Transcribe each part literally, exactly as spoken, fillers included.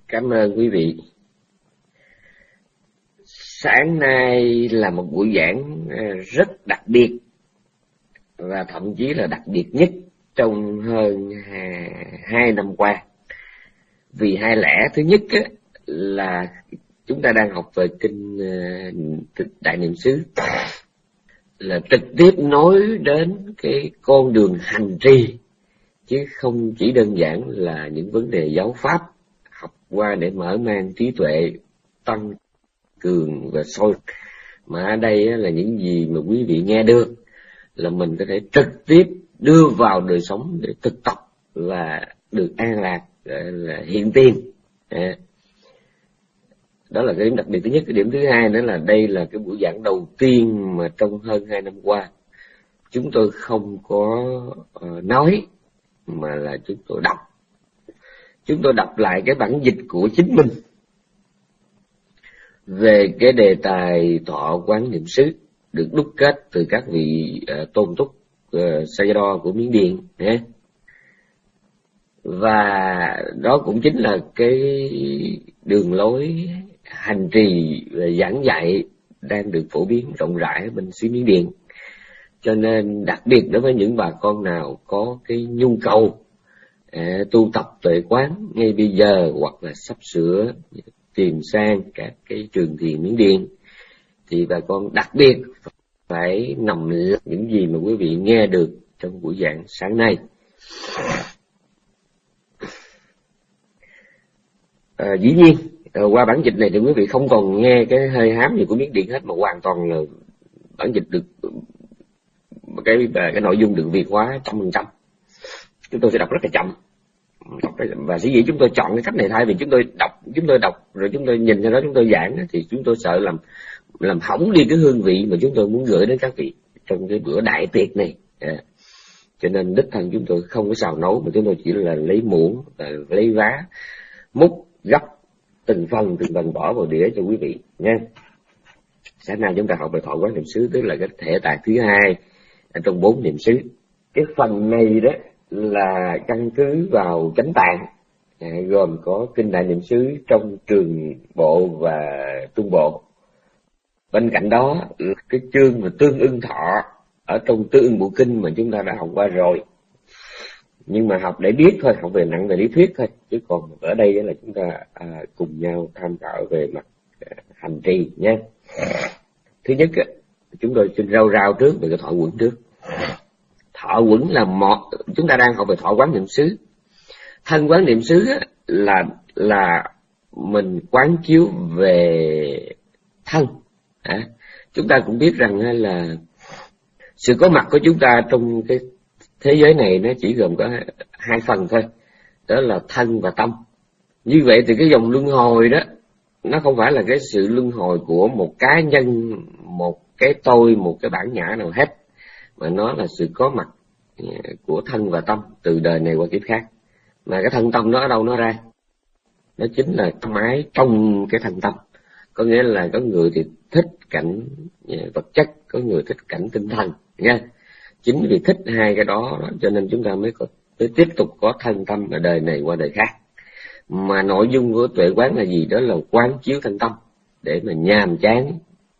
Cảm ơn quý vị. Sáng nay là một buổi giảng rất đặc biệt và thậm chí là đặc biệt nhất trong hơn hai năm qua. Vì hai lẽ, thứ nhất á, là chúng ta đang học về kinh Đại Niệm xứ, là trực tiếp nói đến cái con đường hành trì, chứ không chỉ đơn giản là những vấn đề giáo pháp học qua để mở mang trí tuệ, tăng cường và soi. Mà ở đây là những gì mà quý vị nghe được là mình có thể trực tiếp đưa vào đời sống để thực tập và được an lạc, là hiện tiền. Đó là cái điểm đặc biệt thứ nhất. Cái điểm thứ hai nữa là đây là cái buổi giảng đầu tiên mà trong hơn hai năm qua chúng tôi không có uh, nói, mà là chúng tôi đọc. Chúng tôi đọc lại cái bản dịch của chính mình về cái đề tài thọ quán niệm xứ, được đúc kết từ các vị uh, tôn túc uh, Sayadaw của Miến Điện. Yeah. Và đó cũng chính là cái đường lối hành trì và giảng dạy đang được phổ biến rộng rãi bên xứ Miến Điện. Cho nên đặc biệt đối với những bà con nào có cái nhu cầu à, tu tập tuệ quán ngay bây giờ, hoặc là sắp sửa tìm sang các cái trường thiền Miến Điện, thì bà con đặc biệt phải nằm những gì mà quý vị nghe được trong buổi giảng sáng nay. À, dĩ nhiên qua bản dịch này thì quý vị không còn nghe cái hơi hám gì của Miến Điện hết, mà hoàn toàn là bản dịch được cái cái nội dung được Việt hóa trăm phần trăm. Chúng tôi sẽ đọc rất là chậm, và sở dĩ chúng tôi chọn cái cách này thay vì chúng tôi đọc chúng tôi đọc rồi chúng tôi nhìn theo đó chúng tôi giảng, thì chúng tôi sợ làm làm hỏng đi cái hương vị mà chúng tôi muốn gửi đến các vị trong cái bữa đại tiệc này. À, cho nên đích thân chúng tôi không có xào nấu, mà chúng tôi chỉ là lấy muỗng, lấy vá, múc gấp từng phần từng phần bỏ vào đĩa cho quý vị nha. Sáng nay chúng ta học về thọ quán niệm xứ, tức là cái thể tài thứ hai ở trong bốn niệm xứ. Cái phần này đó là căn cứ vào chánh tạng, à, gồm có kinh Đại Niệm xứ trong trường bộ và trung bộ. Bên cạnh đó cái chương mà tương ưng thọ ở trong tương ưng bộ kinh mà chúng ta đã học qua rồi, nhưng mà học để biết thôi, học về nặng về lý thuyết thôi, chứ còn ở đây là chúng ta à, cùng nhau tham khảo về mặt à, hành trì nhé. Thứ nhất, chúng tôi xin rao rao trước về cái thọ quẩn trước. Thọ quẩn là một, chúng ta đang học về thọ quán niệm xứ. Thân quán niệm xứ là là mình quán chiếu về thân. À, chúng ta cũng biết rằng là sự có mặt của chúng ta trong cái thế giới này nó chỉ gồm có hai phần thôi, đó là thân và tâm. Như vậy thì cái dòng luân hồi đó nó không phải là cái sự luân hồi của một cá nhân, một cái tôi, một cái bản ngã nào hết, mà nó là sự có mặt của thân và tâm từ đời này qua kiếp khác. Mà cái thân tâm nó ở đâu nó ra? Nó chính là tâm ái trong cái thân tâm. Có nghĩa là có người thì thích cảnh vật chất, có người thích cảnh tinh thần nha. Chính vì thích hai cái đó cho nên chúng ta mới có mới tiếp tục có thân tâm ở đời này qua đời khác. Mà nội dung của tuệ quán là gì? Đó là quán chiếu thân tâm để mà nhàm chán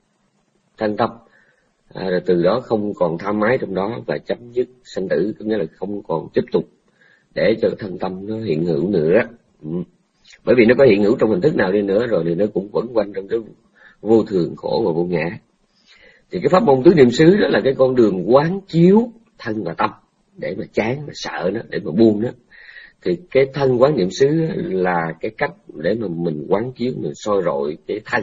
thân tâm, à, rồi từ đó không còn tham ái trong đó và chấm dứt sanh tử, có nghĩa là không còn tiếp tục để cho thân tâm nó hiện hữu nữa. Ừ. Bởi vì nó có hiện hữu trong hình thức nào đi nữa rồi thì nó cũng quẩn quanh trong cái vô thường khổ và vô ngã. Thì cái pháp môn tứ niệm xứ đó là cái con đường quán chiếu thân và tâm để mà chán, mà sợ nó, để mà buông nó. Thì cái thân quán niệm xứ là cái cách để mà mình quán chiếu, mình soi rọi cái thân.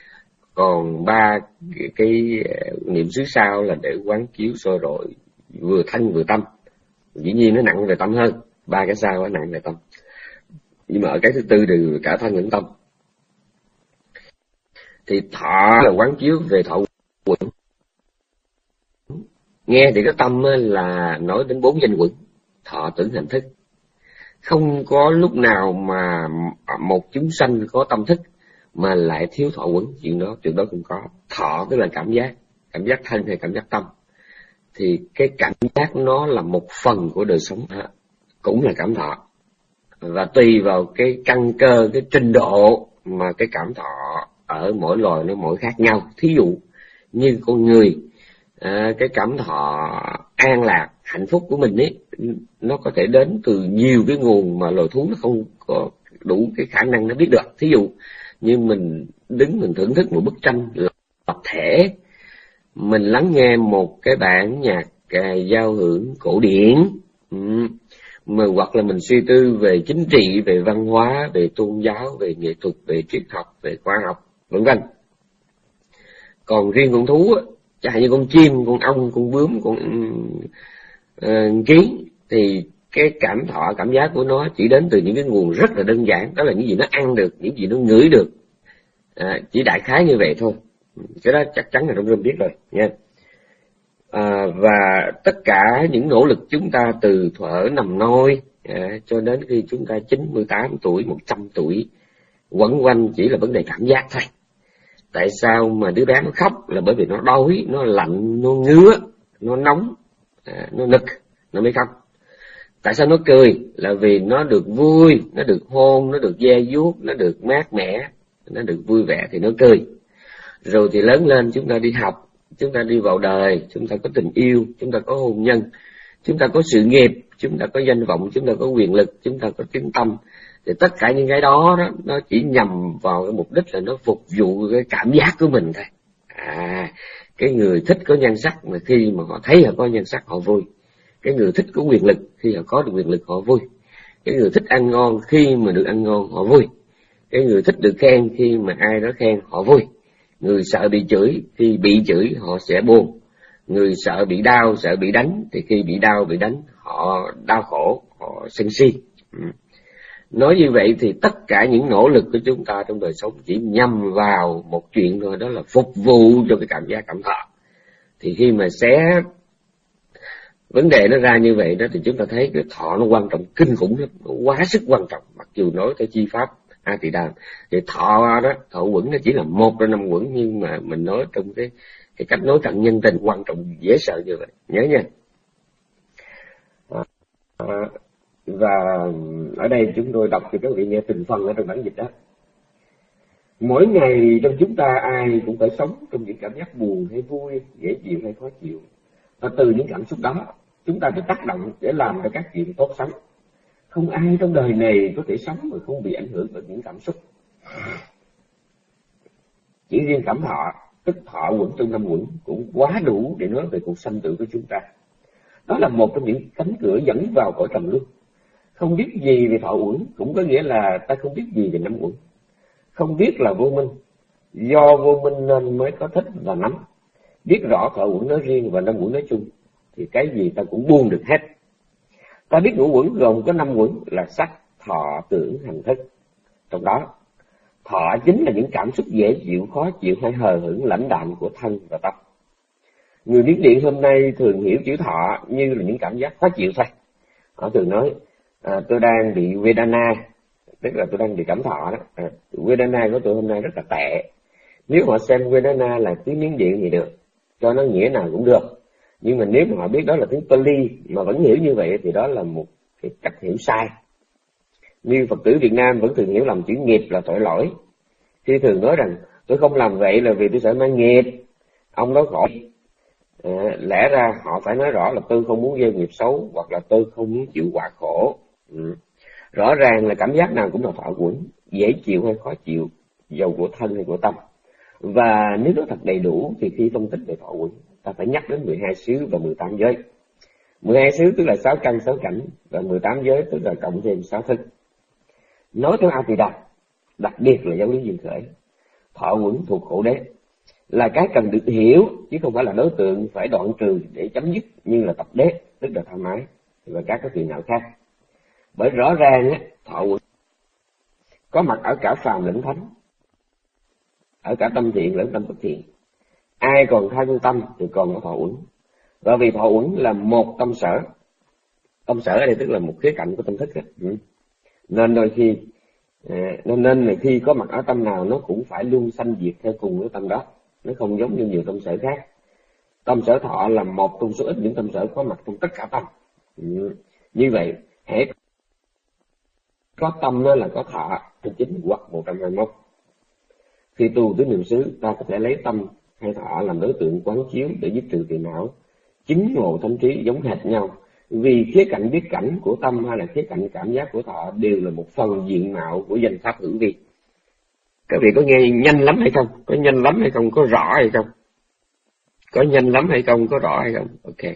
Còn ba cái, cái niệm xứ sau là để quán chiếu soi rọi vừa thân vừa tâm. Dĩ nhiên nó nặng về tâm hơn, ba cái sau nó nặng về tâm. Nhưng mà ở cái thứ tư thì cả thân lẫn tâm. Thì thọ là quán chiếu về thọ quẩn. Nghe thì cái tâm là nói đến bốn danh quẩn: thọ, tưởng, hành, thức. Không có lúc nào mà một chúng sanh có tâm thức mà lại thiếu thọ quẩn. Chuyện đó, chuyện đó cũng có. Thọ tức là cảm giác, cảm giác thân hay cảm giác tâm. Thì cái cảm giác nó là một phần của đời sống, cũng là cảm thọ. và tùy vào cái căn cơ, cái trình độ mà cái cảm thọ ở mỗi loài nó mỗi khác nhau. Thí dụ như con người, à, cái cảm thọ an lạc, hạnh phúc của mình ấy, nó có thể đến từ nhiều cái nguồn mà loài thú nó không có đủ cái khả năng nó biết được. Thí dụ như mình đứng mình thưởng thức một bức tranh lập thể, mình lắng nghe một cái bản nhạc à, giao hưởng cổ điển, ừ. mà hoặc là mình suy tư về chính trị, về văn hóa, về tôn giáo, về nghệ thuật, về triết học, về khoa học, vân vân. Còn riêng con thú, chẳng hạn như con chim, con ong, con bướm, con uh, kiến, thì cái cảm thọ, cảm giác của nó chỉ đến từ những cái nguồn rất là đơn giản, đó là những gì nó ăn được, những gì nó ngửi được, à, chỉ đại khái như vậy thôi. Cái đó chắc chắn là trong rừng biết rồi nha. À, và tất cả những nỗ lực chúng ta từ thuở nằm nôi à, cho đến khi chúng ta chín mươi tám tuổi, một trăm tuổi, quẩn quanh chỉ là vấn đề cảm giác thôi. Tại sao mà đứa bé nó khóc? Là bởi vì nó đói, nó lạnh, nó ngứa, nó nóng, à, nó nực, nó mới khóc. Tại sao nó cười? Là vì nó được vui, nó được hôn, nó được ve vuốt, nó được mát mẻ, nó được vui vẻ thì nó cười. Rồi thì lớn lên chúng ta đi học, chúng ta đi vào đời, chúng ta có tình yêu, chúng ta có hôn nhân, chúng ta có sự nghiệp, chúng ta có danh vọng, chúng ta có quyền lực, chúng ta có tiếng tăm. Thì tất cả những cái đó, đó nó chỉ nhằm vào cái mục đích là nó phục vụ cái cảm giác của mình thôi. À, cái người thích có nhan sắc mà khi mà họ thấy họ có nhan sắc họ vui. Cái người thích có quyền lực khi họ có được quyền lực họ vui. Cái người thích ăn ngon khi mà được ăn ngon họ vui. Cái người thích được khen khi mà ai đó khen họ vui. Người sợ bị chửi, khi bị chửi họ sẽ buồn. Người sợ bị đau, sợ bị đánh, thì khi bị đau, bị đánh họ đau khổ, họ sân si. Ừ. Nói như vậy thì tất cả những nỗ lực của chúng ta trong đời sống chỉ nhằm vào một chuyện thôi, đó là phục vụ cho cái cảm giác cảm thọ. Thì khi mà xé vấn đề nó ra như vậy đó, thì chúng ta thấy cái thọ nó quan trọng kinh khủng lắm, nó quá sức quan trọng. Mặc dù nói theo chi pháp A Tỳ Đàm thì thọ đó, thọ quẩn nó chỉ là một trong năm quẩn, nhưng mà mình nói trong cái cái cách nói cận nhân tình quan trọng dễ sợ như vậy, nhớ nha. À, à, và ở đây chúng tôi đọc cho các vị nghe từng phần ở trong bản dịch đó. Mỗi ngày trong chúng ta ai cũng phải sống trong những cảm giác buồn hay vui, dễ chịu hay khó chịu. Và từ những cảm xúc đó, chúng ta phải tác động để làm cho các chuyện tốt sống. Không ai trong đời này có thể sống mà không bị ảnh hưởng bởi những cảm xúc. Chỉ riêng cảm thọ, tức thọ quẩn trong năm quẩn, cũng quá đủ để nói về cuộc sanh tử của chúng ta. Đó là một trong những cánh cửa dẫn vào cõi trầm luân. Không biết gì về thọ uẩn cũng có nghĩa là ta không biết gì về năm uẩn. Không biết là vô minh, do vô minh nên mới có thích và nắm. Biết rõ thọ uẩn nói riêng và năm uẩn nói chung thì cái gì ta cũng buông được hết. Ta biết ngũ uẩn gồm có năm uẩn là sắc, thọ, tưởng, hành, thức. Trong đó thọ chính là những cảm xúc dễ chịu, khó chịu hay hờ hững, lãnh đạm của thân và tâm. Người Miến Điện hôm nay thường hiểu chữ thọ như là những cảm giác khó chịu thôi. Họ thường nói à, tôi đang bị Vedana, tức là tôi đang bị cảm thọ đó. À, Vedana của tôi hôm nay rất là tệ. Nếu họ xem Vedana là tiếng Miến Điện thì được, cho nó nghĩa nào cũng được. Nhưng mà nếu mà họ biết đó là tiếng Pali mà vẫn hiểu như vậy thì đó là một cái cách hiểu sai. Như Phật tử Việt Nam vẫn thường hiểu lầm chữ nghiệp là tội lỗi. Khi thường nói rằng tôi không làm vậy là vì tôi sợ mang nghiệp, ông đó khỏi. À, lẽ ra họ phải nói rõ là tôi không muốn gieo nghiệp xấu, hoặc là tôi không muốn chịu quả khổ. Ừ. Rõ ràng là cảm giác nào cũng là thọ uẩn, dễ chịu hay khó chịu, dầu của thân hay của tâm. Và nếu nó thật đầy đủ thì khi phân tích về thọ uẩn, ta phải nhắc đến mười hai xứ và mười tám giới. mười hai xứ tức là sáu căn sáu cảnh, và mười tám giới tức là cộng thêm sáu thức. Nói theo A Tỳ Đàm, đặc biệt là giáo lý duyên khởi, thọ uẩn thuộc khổ đế là cái cần được hiểu, chứ không phải là đối tượng phải đoạn trừ để chấm dứt như là tập đế, tức là tham ái và các cái phiền não khác. Bởi rõ ràng á, thọ uẩn có mặt ở cả phàm lẫn thánh, ở cả tâm thiện lẫn tâm bất thiện. Ai còn thân tâm thì còn có thọ uẩn. Và vì thọ uẩn là một tâm sở, tâm sở ở đây tức là một khía cạnh của tâm thức đó. Ừ. Nên đôi khi à, nên nên là khi có mặt ở tâm nào nó cũng phải luôn sanh diệt theo cùng với tâm đó, nó không giống như nhiều tâm sở khác. Tâm sở thọ là một trong số ít những tâm sở có mặt trong tất cả tâm. Ừ. Như vậy hễ có tâm đó là có thọ, trên chín hoặc một trăm hai mươi mốt. Khi tu tứ niệm xứ, ta có thể lấy tâm hay thọ làm đối tượng quán chiếu để giúp trừ phiền não, chứng ngộ thánh trí giống hệt nhau. Vì khía cạnh biết cảnh của tâm hay là khía cạnh cảm giác của thọ đều là một phần diện mạo của danh pháp hữu vi. Các vị có nghe nhanh lắm hay không? Có nhanh lắm hay không? Có rõ hay không? Có nhanh lắm hay không? Có rõ hay không? Ok.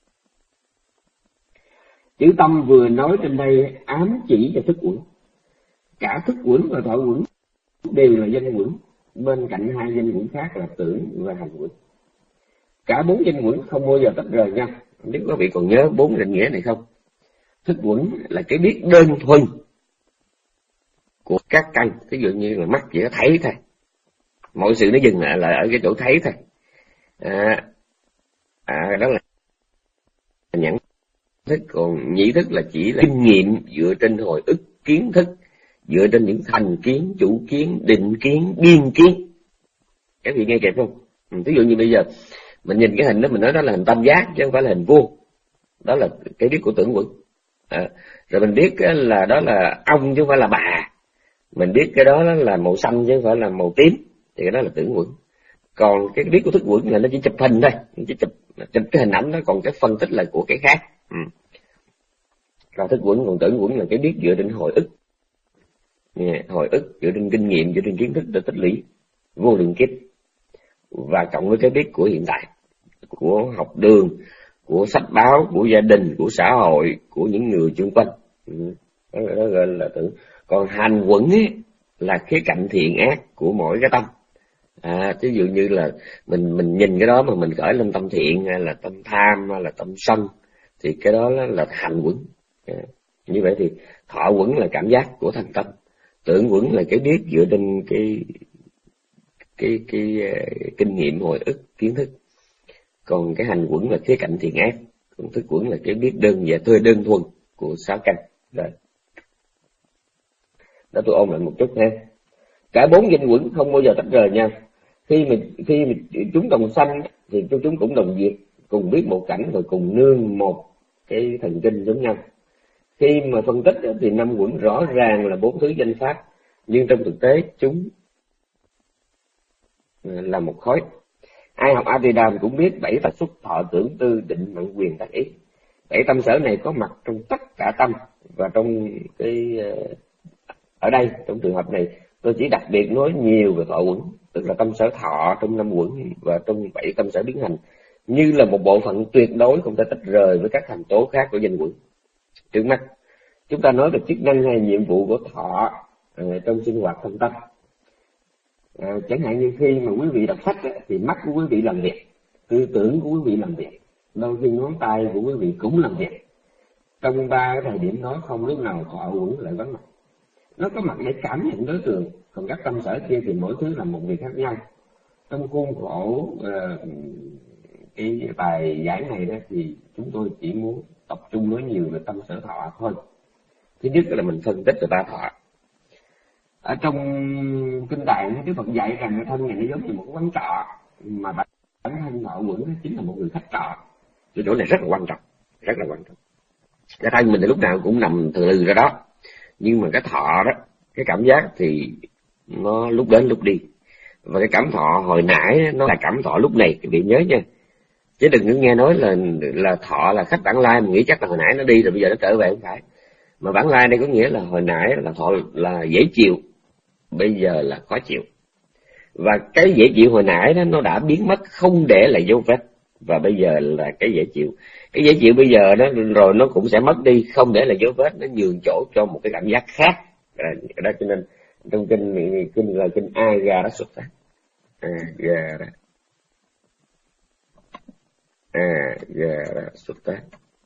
Chữ tâm vừa nói trên đây ám chỉ cho thức uẩn. Cả thức uẩn và thọ uẩn đều là danh uẩn, bên cạnh hai danh uẩn khác là tưởng và hành uẩn. Cả bốn danh uẩn không bao giờ tách rời nhau. Không biết các vị còn nhớ bốn định nghĩa này không? Thức uẩn là cái biết đơn thuần của các căn, ví dụ như là mắt chỉ có thấy thôi, mọi sự nó dừng lại là ở cái chỗ thấy thôi. À, à đó là nhận thức. Còn nhĩ thức là chỉ là kinh nghiệm dựa trên hồi ức, kiến thức, dựa trên những thành kiến, chủ kiến, định kiến, biên kiến. Các vị nghe kịp không? Ừ, ví dụ như bây giờ mình nhìn cái hình đó, mình nói đó là hình tam giác chứ không phải là hình vuông. Đó là cái biết của tưởng uẩn. À, rồi mình biết là đó là ông chứ không phải là bà. Mình biết cái đó là màu xanh chứ không phải là màu tím, thì cái đó là tưởng uẩn. Còn cái biết của thức uẩn là nó chỉ chụp hình thôi, chỉ chụp chụp cái hình ảnh đó, còn cái phân tích là của cái khác. Ừ. Còn thức uẩn, còn tưởng uẩn là cái biết dựa trên hồi ức, yeah, hồi ức dựa trên kinh nghiệm, dựa trên kiến thức để tích lũy vô lượng kiếp, và cộng với cái biết của hiện tại, của học đường, của sách báo, của gia đình, của xã hội, của những người xung quanh. Ừ. Đó, đó gọi là tưởng. Còn hành uẩn ấy là khía cạnh thiện ác của mỗi cái tâm. À, ví dụ như là mình mình nhìn cái đó mà mình khởi lên tâm thiện hay là tâm tham hay là tâm sân, thì cái đó là, là hành uẩn. À, như vậy thì thọ uẩn là cảm giác của thân tâm, tưởng uẩn là cái biết dựa trên cái cái cái, cái uh, kinh nghiệm, hồi ức, kiến thức. Còn cái hành uẩn là khía cạnh thiện ác, còn thức uẩn là cái biết đơn và thuê đơn thuần của sáu căn. Rồi, đó tôi ôn lại một chút ha. Cả bốn danh uẩn không bao giờ tách rời nhau. Khi mình khi mình, chúng đồng sanh thì chúng cũng đồng diệt, cùng biết một cảnh và cùng nương một cái thần kinh giống nhau. Khi mà phân tích thì năm uẩn rõ ràng là bốn thứ danh pháp, nhưng trong thực tế chúng là một khối. Ai học A-di-đàm cũng biết bảy tật xúc, thọ, tưởng, tư, định, mẫn, quyền, tác, ý. Bảy tâm sở này có mặt trong tất cả tâm, và trong cái ở đây trong trường hợp này tôi chỉ đặc biệt nói nhiều về thọ uẩn, tức là tâm sở thọ trong năm uẩn và trong bảy tâm sở biến hành, như là một bộ phận tuyệt đối không thể tách rời với các thành tố khác của danh uẩn. Trước mắt chúng ta nói về chức năng hay nhiệm vụ của thọ à, trong sinh hoạt thân tâm. À, chẳng hạn như khi mà quý vị đọc sách á, thì mắt của quý vị làm việc, tư tưởng của quý vị làm việc, đôi khi ngón tay của quý vị cũng làm việc. Trong ba cái thời điểm đó không lúc nào thọ uẩn lại vắng mặt. Nó có mặt để cảm nhận đối tượng, còn các tâm sở kia thì mỗi thứ là một việc khác nhau. Trong khuôn khổ uh, cái bài giải này đó thì chúng tôi chỉ muốn tập trung nói nhiều về tâm sở thọ thôi. Thứ nhất là mình phân tích về ba thọ. Ở trong kinh tạng Đức Phật dạy rằng cái thân này nó giống như một cái quán trọ, mà bản thân thọ uẩn chính là một người khách trọ. Cái chỗ này rất là quan trọng, rất là quan trọng. Cái thân mình thì lúc nào cũng nằm từ lừ ra đó, nhưng mà cái thọ đó, cái cảm giác thì nó lúc đến lúc đi. Và cái cảm thọ hồi nãy nó là cảm thọ lúc này, các vị nhớ nha. Chứ đừng cứ nghe nói là là thọ là khách bản lai, mình nghĩ chắc là hồi nãy nó đi rồi bây giờ nó trở về, không phải. Mà bản lai đây có nghĩa là hồi nãy là thọ là dễ chịu, bây giờ là khó chịu. Và cái dễ chịu hồi nãy đó nó đã biến mất, không để lại dấu vết, và bây giờ là cái dễ chịu. Cái dễ chịu bây giờ đó rồi nó cũng sẽ mất đi, không để lại dấu vết, nó nhường chỗ cho một cái cảm giác khác. Đó cho nên trong kinh kinh là kinh Aga đó xuất phát. Aga đó. Aga đó xuất phát.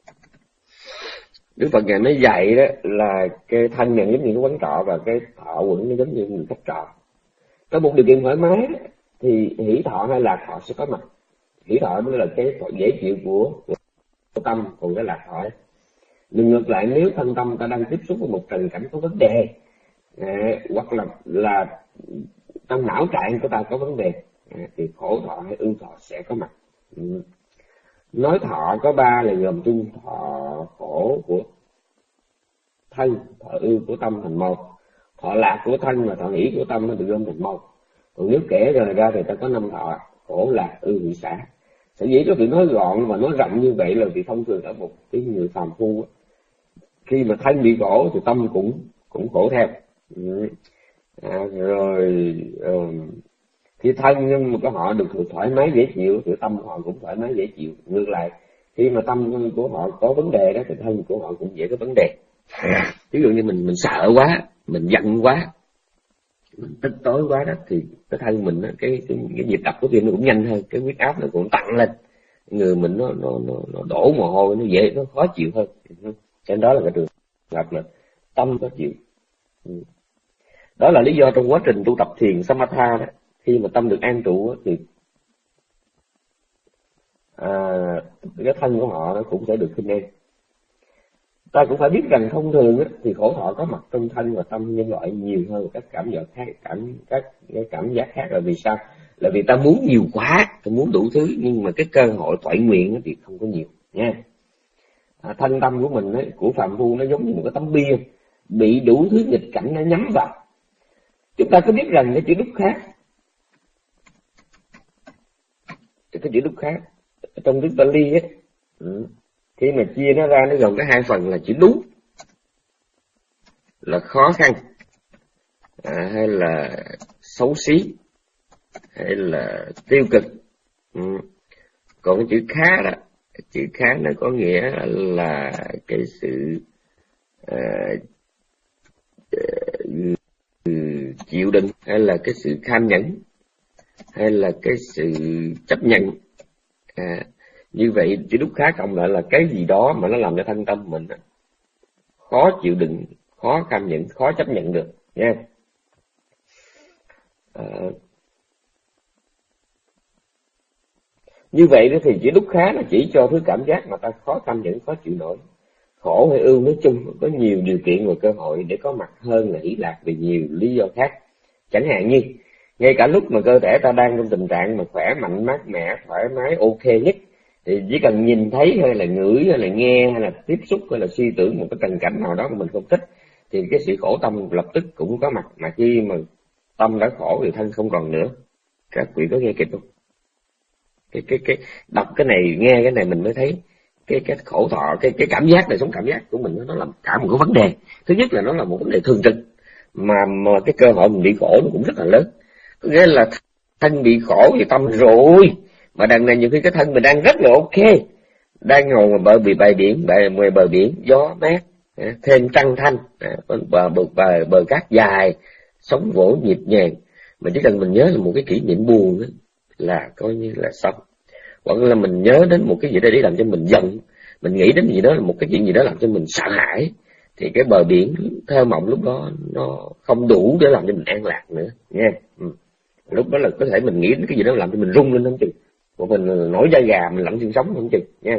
Đức Phật ngài mới dạy đó là cái thân này giống như cái quán trọ, và cái thọ uẩn nó giống như người khách trọ. Có một điều kiện thoải mái thì hỷ thọ hay lạc thọ sẽ có mặt. Hỷ thọ mới là cái dễ chịu của, của tâm, còn cái lạc thọ. Nhưng ngược lại, nếu thân tâm ta đang tiếp xúc với một trần cảnh có vấn đề, à, hoặc là là trong não trạng của ta có vấn đề, à, thì khổ thọ hay ưu thọ sẽ có mặt. Ừ. Nói thọ có ba là gồm chung thọ khổ của thân, thọ ưu của tâm thành một, thọ lạc của thân và thọ hỷ của tâm nó được gom thành một. Còn nếu kể rồi ra thì ta có năm thọ: khổ, lạc, ưu, hỷ, xả. Sở dĩ có việc nói gọn và nói rộng như vậy là vì thông thường ở một cái người phàm phu, khi mà thân bị khổ thì tâm cũng cũng khổ theo. Ừ. À, rồi uh, khi thân nhưng mà có họ được thoải mái dễ chịu thì tâm họ cũng thoải mái dễ chịu. Ngược lại, khi mà tâm của họ có vấn đề đó thì thân của họ cũng dễ có vấn đề. Ví dụ như mình mình sợ quá, mình giận quá, mình tức tối quá đó thì cái thân mình đó, cái, cái cái nhịp đập của tim nó cũng nhanh hơn, cái huyết áp nó cũng tăng lên, người mình nó nó nó, nó đổ mồ hôi, nó dễ, nó khó chịu hơn. Cho nên đó là cái trường hợp là tâm khó chịu. Đó là lý do trong quá trình tu tập thiền Samatha đó, khi mà tâm được an trụ thì à, cái thân của họ nó cũng sẽ được khinh an. Ta cũng phải biết rằng thông thường á, thì khổ thọ có mặt trong thân và tâm nhân loại nhiều hơn các cảm giác khác, cảm các cái cảm giác khác. Là vì sao? Là vì ta muốn nhiều quá, ta muốn đủ thứ, nhưng mà cái cơ hội toại nguyện thì không có nhiều nha. À, thân tâm của mình ấy, của phàm phu nó giống như một cái tấm bia bị đủ thứ nghịch cảnh nó nhắm vào. Chúng ta có biết rằng cái chữ đúc khác, cái chữ đúc khác trong tiếng Pali ấy, ừ, khi mà chia nó ra nó gồm có hai phần là chữ đúng là khó khăn, à, hay là xấu xí, hay là tiêu cực. Ừ. Còn cái chữ khá đó, chữ khá nó có nghĩa là cái sự uh, uh, chịu đựng, hay là cái sự kham nhẫn, hay là cái sự chấp nhận. À, như vậy chữ đúc khá cộng lại là cái gì đó mà nó làm cho thân tâm mình khó chịu đựng, khó kham nhẫn, khó chấp nhận được nha. À, như vậy đó thì chữ đúc khá nó chỉ cho thứ cảm giác mà ta khó kham nhẫn, khó chịu nổi. Khổ hay ưu nói chung có nhiều điều kiện và cơ hội để có mặt hơn là hỷ lạc vì nhiều lý do khác. Chẳng hạn như ngay cả lúc mà cơ thể ta đang trong tình trạng mà khỏe mạnh, mát mẻ, thoải mái, ok nhất, thì chỉ cần nhìn thấy hay là ngửi hay là nghe hay là tiếp xúc hay là suy tưởng một cái tình cảnh nào đó mà mình không thích thì cái sự khổ tâm lập tức cũng có mặt. Mà khi mà tâm đã khổ thì thân không còn nữa. Các vị có nghe kịp không? Cái cái cái đọc cái này, nghe cái này mình mới thấy cái cái khổ thọ, cái cái cảm giác đời sống, cảm giác của mình nó là cả một cái vấn đề. Thứ nhất là nó là một vấn đề thường trực, mà mà cái cơ hội mình bị khổ nó cũng rất là lớn. Có nghĩa là thân bị khổ thì tâm rồi, mà đằng này nhiều khi cái thân mình đang rất là ok, đang ngồi ngoài bờ bị bãi biển, bờ ngoài bờ biển gió mát, thêm trăng thanh, bờ bờ bờ, bờ cát dài, sóng vỗ nhịp nhàng, mà chỉ cần mình nhớ là một cái kỷ niệm buồn đó, là coi như là xong. Hoặc là mình nhớ đến một cái gì đó để làm cho mình giận, mình nghĩ đến gì đó là một cái chuyện gì đó làm cho mình sợ hãi, thì cái bờ biển thơ mộng lúc đó nó không đủ để làm cho mình an lạc nữa nha. Ừ. Lúc đó là có thể mình nghĩ đến cái gì đó làm cho mình rung lên không chừng, một mình nổi da gà, mình lặn xương sống không chừng nha.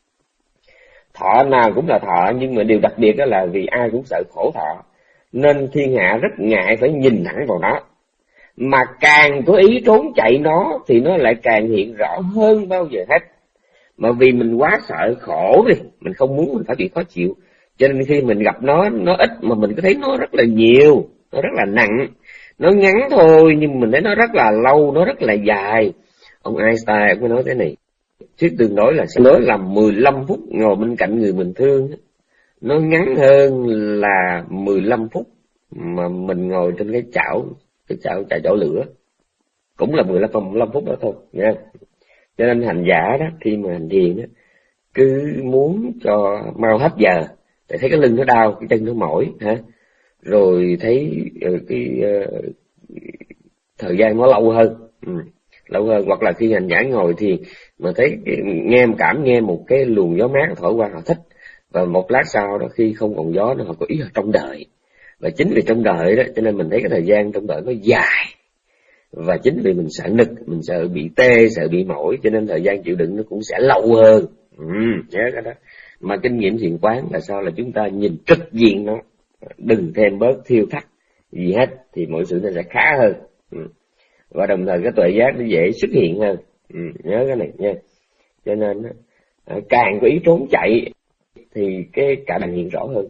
Thọ nào cũng là thọ, nhưng mà điều đặc biệt đó là vì ai cũng sợ khổ thọ, nên thiên hạ rất ngại phải nhìn thẳng vào nó, mà càng có ý trốn chạy nó thì nó lại càng hiện rõ hơn bao giờ hết. Mà vì mình quá sợ khổ đi, mình không muốn mình phải bị khó chịu, cho nên khi mình gặp nó, nó ít mà mình có thấy nó rất là nhiều, nó rất là nặng. Nó ngắn thôi nhưng mình thấy nó rất là lâu, nó rất là dài. Ông Einstein ông mới nói thế này: thuyết tương đối là sẽ nói là mười lăm phút ngồi bên cạnh người mình thương, nó ngắn hơn là mười lăm phút mà mình ngồi trên cái chảo, cái chảo chảo chảo lửa, cũng là mười lăm phút đó thôi nha. Cho nên hành giả đó, khi mà hành thiền đó, cứ muốn cho mau hết giờ, để thấy cái lưng nó đau, cái chân nó mỏi hả, rồi thấy uh, cái uh, thời gian nó lâu hơn, ừ, lâu hơn. Hoặc là khi hành giả ngồi thì mà thấy nghe cảm nghe một cái luồng gió mát thổi qua họ thích, và một lát sau đó khi không còn gió nữa họ có ý là trong đợi. Và chính vì trong đợi đó cho nên mình thấy cái thời gian trong đợi nó dài, và chính vì mình sợ nực, mình sợ bị tê, sợ bị mỏi, cho nên thời gian chịu đựng nó cũng sẽ lâu hơn. Ừ, nhớ cái đó. Mà kinh nghiệm thiền quán là sao? Là chúng ta nhìn trực diện nó, đừng thêm bớt thiêu thắt gì hết, thì mọi sự nó sẽ khá hơn. Ừ. Và đồng thời cái tuệ giác nó dễ xuất hiện hơn. Ừ, nhớ cái này nha. Cho nên càng có ý trốn chạy thì cái cả đàn hiện rõ hơn.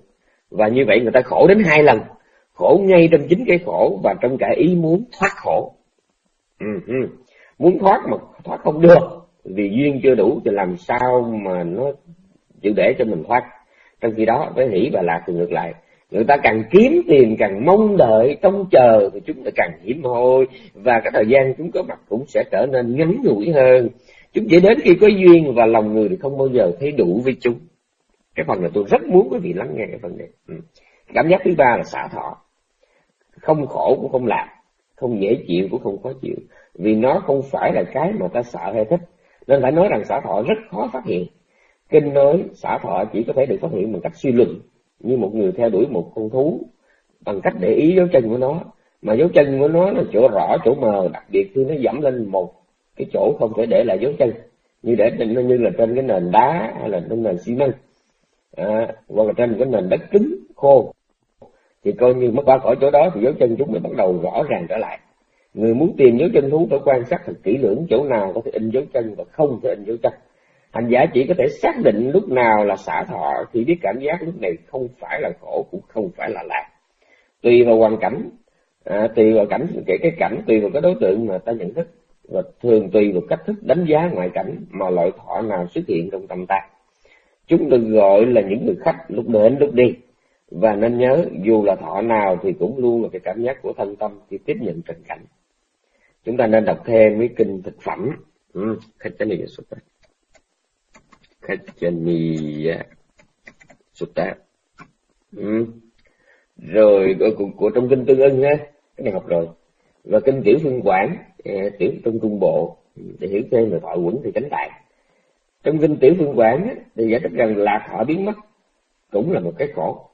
Và như vậy người ta khổ đến hai lần, khổ ngay trong chính cái khổ và trong cả ý muốn thoát khổ. Uh-huh. Muốn thoát mà thoát không được vì duyên chưa đủ thì làm sao mà nó chịu để cho mình thoát. Trong khi đó với hỷ và lạc thì ngược lại, người ta càng kiếm tìm, càng mong đợi, trông chờ thì chúng ta càng hiếm hoi, và cái thời gian chúng có mặt cũng sẽ trở nên ngắn ngủi hơn. Chúng chỉ đến khi có duyên, và lòng người thì không bao giờ thấy đủ với chúng. Cái phần này tôi rất muốn quý vị lắng nghe cái phần này. Ừ. Cảm giác thứ ba là xả thọ. Không khổ cũng không lạc, không dễ chịu cũng không khó chịu, vì nó không phải là cái mà ta sợ hay thích, nên phải nói rằng xả thọ rất khó phát hiện. Kinh nói xả thọ chỉ có thể được phát hiện bằng cách suy luận, như một người theo đuổi một con thú bằng cách để ý dấu chân của nó, mà dấu chân của nó là chỗ rõ chỗ mờ, đặc biệt khi nó dẫm lên một cái chỗ không thể để lại dấu chân, như để như là trên cái nền đá hay là trên nền xi măng, à, hoặc là trên cái nền đất cứng khô, thì coi như mất qua khỏi chỗ đó thì dấu chân chúng mới bắt đầu rõ ràng trở lại. Người muốn tìm dấu chân thú phải quan sát thật kỹ lưỡng chỗ nào có thể in dấu chân và không thể in dấu chân. Hành giả chỉ có thể xác định lúc nào là xả thọ khi biết cảm giác lúc này không phải là khổ cũng không phải là lạc. Tùy vào hoàn cảnh, à, tùy vào cảnh cái cái cảnh tùy vào cái đối tượng mà ta nhận thức, và thường tùy vào cách thức đánh giá ngoại cảnh mà loại thọ nào xuất hiện trong tâm ta. Chúng được gọi là những người khách lúc đến lúc đi, và nên nhớ dù là thọ nào thì cũng luôn là cái cảm giác của thân tâm khi tiếp nhận tình cảnh. Chúng ta nên đọc thêm mấy kinh thực phẩm. Ừ, khách chân này xuất tác. Khách chân này xuất tác. Ừ. Rồi của, của, của trong kinh Tương Ưng ha, cái này học rồi. Và kinh Tiểu Phương Quảng, tiểu trong Trung Bộ, để hiểu thêm về thọ quẩn thì tránh tại. Trong kinh Tiểu Phương Quảng thì giải thích rằng lạc thọ biến mất cũng là một cái khổ.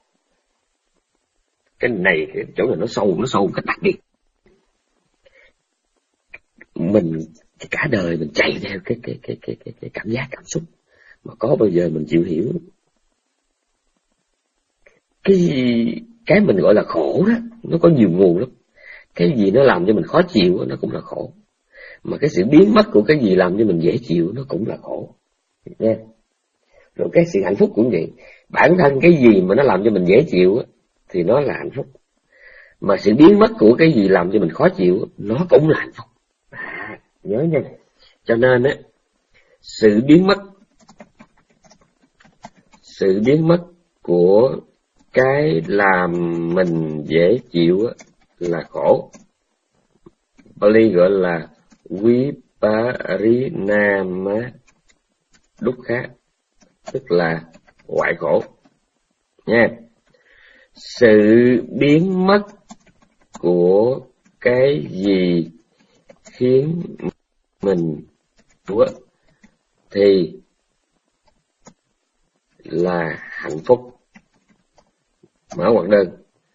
Cái này cái chỗ này nó sâu, nó sâu cách đặc biệt. Mình cả đời mình chạy theo cái cái cái cái cái, cái cảm giác cảm xúc, mà có bao giờ mình chịu hiểu cái cái mình gọi là khổ đó, nó có nhiều nguồn lắm. Cái gì nó làm cho mình khó chịu nó cũng là khổ, mà cái sự biến mất của cái gì làm cho mình dễ chịu nó cũng là khổ nha. Rồi cái sự hạnh phúc cũng vậy, bản thân cái gì mà nó làm cho mình dễ chịu thì nó là hạnh phúc, mà sự biến mất của cái gì làm cho mình khó chịu nó cũng là hạnh phúc. À, nhớ nha. Cho nên á, sự biến mất sự biến mất của cái làm mình dễ chịu là khổ. Bali gọi là Viparinama Dukkha, tức là hoại khổ nha. Sự biến mất của cái gì khiến mình của thì là hạnh phúc. Mở ngoặc đơn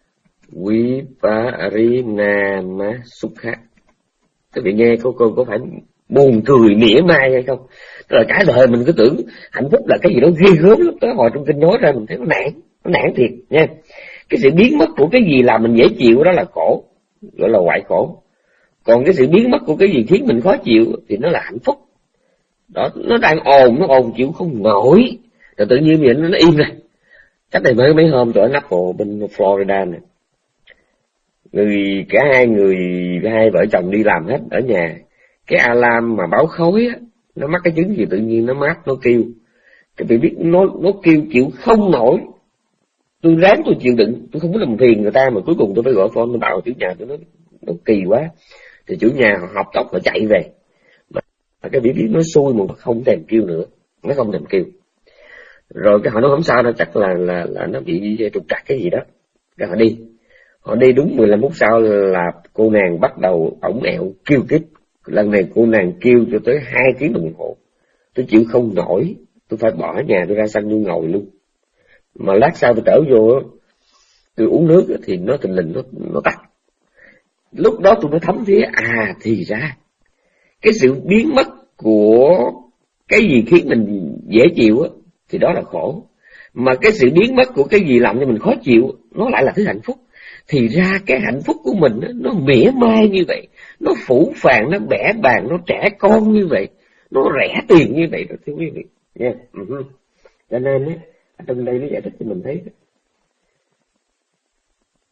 Viparinama Sukha. Các vị nghe có, có, có phải buồn cười mỉa mai hay không? Tức là cả đời mình cứ tưởng hạnh phúc là cái gì đó ghê gớm lắm, tới hồi trong kinh nói ra mình thấy nó nản, nó nản thiệt nha. Cái sự biến mất của cái gì làm mình dễ chịu đó là khổ, gọi là hoại khổ. Còn cái sự biến mất của cái gì khiến mình khó chịu thì nó là hạnh phúc. Đó, nó đang ồn, nó ồn chịu không nổi, rồi tự nhiên vậy nó im rồi. Cách này mấy mấy hôm tôi ở Naples bên Florida này, người cả hai người hai vợ chồng đi làm hết ở nhà, cái alarm mà báo khói á, nó mắc cái chứng gì tự nhiên nó mát nó kêu. Các vị biết nó nó kêu chịu không nổi. Tôi ráng tôi chịu đựng, tôi không muốn làm phiền người ta, mà cuối cùng tôi phải gọi phone tôi bảo chủ nhà, tôi nói nó kỳ quá. Thì chủ nhà họ học tóc họ chạy về, mà cái vị biết nó xui mà không thèm kêu nữa, nó không thèm kêu. Rồi cái họ nói không sao đâu, chắc là là là nó bị trục trặc cái gì đó. Cái họ đi, họ đi đúng mười lăm phút sau là cô nàng bắt đầu ổng ẹo kêu kít. Lần này cô nàng kêu cho tới hai tiếng đồng hồ. Tôi chịu không nổi, tôi phải bỏ nhà tôi ra sân tôi ngồi luôn. Mà lát sau tôi trở vô, tôi uống nước thì nó tình lình nó nó tắt. Lúc đó tôi mới thấm thía, à thì ra cái sự biến mất của cái gì khiến mình dễ chịu á thì đó là khổ, mà cái sự biến mất của cái gì làm cho mình khó chịu nó lại là thứ hạnh phúc. Thì ra cái hạnh phúc của mình nó mỉa mai như vậy, nó phủ phàng, nó bẻ bàng, nó trẻ con như vậy, nó rẻ tiền như vậy, thưa quý vị nha. Yeah. Uh-huh. Cho nên á, trong đây nó giải thích cho mình thấy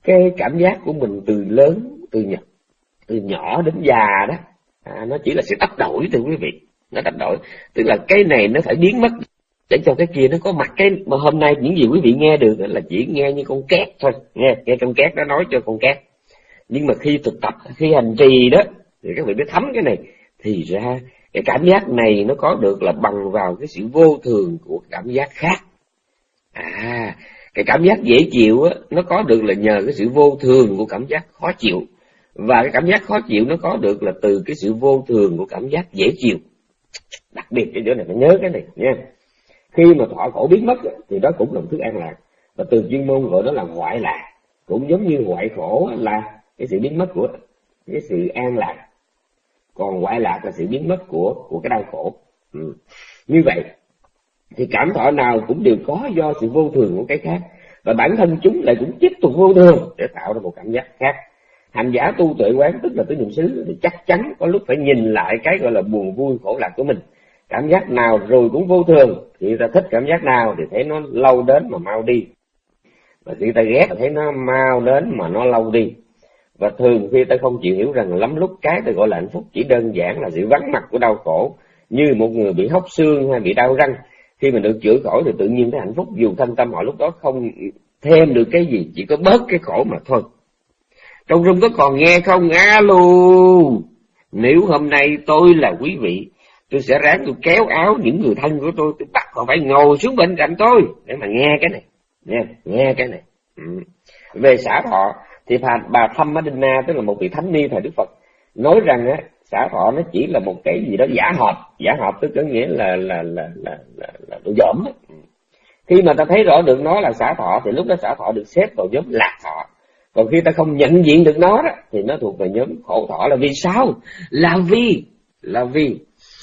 cái cảm giác của mình từ lớn, từ nhỏ, từ nhỏ đến già đó, à, nó chỉ là sự đắp đổi thưa quý vị. Nó đắp đổi, tức là cái này nó phải biến mất để cho cái kia nó có mặt. Cái mà hôm nay những gì quý vị nghe được là chỉ nghe như con két thôi, nghe nghe con két nó nói cho con két. Nhưng mà khi thực tập, khi hành trì đó, thì các vị biết thấm cái này, thì ra cái cảm giác này nó có được là bằng vào cái sự vô thường của cảm giác khác. À, cái cảm giác dễ chịu á, nó có được là nhờ cái sự vô thường của cảm giác khó chịu. Và cái cảm giác khó chịu nó có được là từ cái sự vô thường của cảm giác dễ chịu. Đặc biệt cái chỗ này phải nhớ cái này nha. Khi mà thọ khổ biến mất thì đó cũng là một thứ an lạc. Và từ chuyên môn gọi đó là hoại lạc. Cũng giống như hoại khổ là cái sự biến mất của cái sự an lạc. Còn hoại lạc là sự biến mất của của cái đau khổ. Ừ. Như vậy thì cảm thọ nào cũng đều có do sự vô thường của cái khác. Và bản thân chúng lại cũng tiếp tục vô thường để tạo ra một cảm giác khác. Hành giả tu tuệ quán, tức là tứ niệm xứ, thì chắc chắn có lúc phải nhìn lại cái gọi là buồn vui khổ lạc của mình. Cảm giác nào rồi cũng vô thường, thì ta thích cảm giác nào thì thấy nó lâu đến mà mau đi, và khi ta ghét thấy nó mau đến mà nó lâu đi. Và thường khi ta không chịu hiểu rằng lắm lúc cái ta gọi là hạnh phúc chỉ đơn giản là sự vắng mặt của đau khổ. Như một người bị hóc xương hay bị đau răng, khi mà được chữa khỏi thì tự nhiên thấy hạnh phúc, dù thâm tâm họ lúc đó không thêm được cái gì, chỉ có bớt cái khổ mà thôi. Trong room có còn nghe không? Alo. Nếu hôm nay tôi là quý vị, tôi sẽ ráng tôi kéo áo những người thân của tôi, tôi bắt họ phải ngồi xuống bên cạnh tôi để mà nghe cái này, nghe, nghe cái này. Ừ. Về xả thọ thì bà, bà Thammadina, tức là một vị thánh ni thời Đức Phật, nói rằng á, xả thọ nó chỉ là một cái gì đó giả hợp, giả hợp tức có nghĩa là là là là là, là đồ dởm. Khi mà ta thấy rõ được nó là xả thọ thì lúc đó xả thọ được xếp vào nhóm lạc thọ. Còn khi ta không nhận diện được nó đó, thì nó thuộc về nhóm khổ thọ. Là vì sao? Là vì là vì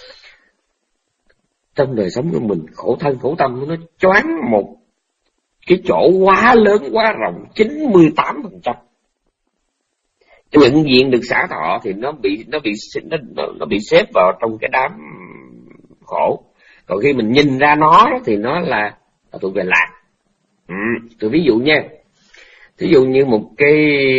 trong đời sống của mình, khổ thân khổ tâm nó choáng một cái chỗ quá lớn quá rộng, chín mươi tám phần trăm. Nhận diện được xả thọ thì nó bị nó bị nó, nó bị xếp vào trong cái đám khổ. Còn khi mình nhìn ra nó thì nó là, là thuộc về lạc. Ừ, tôi ví dụ nha. Ví dụ như một cái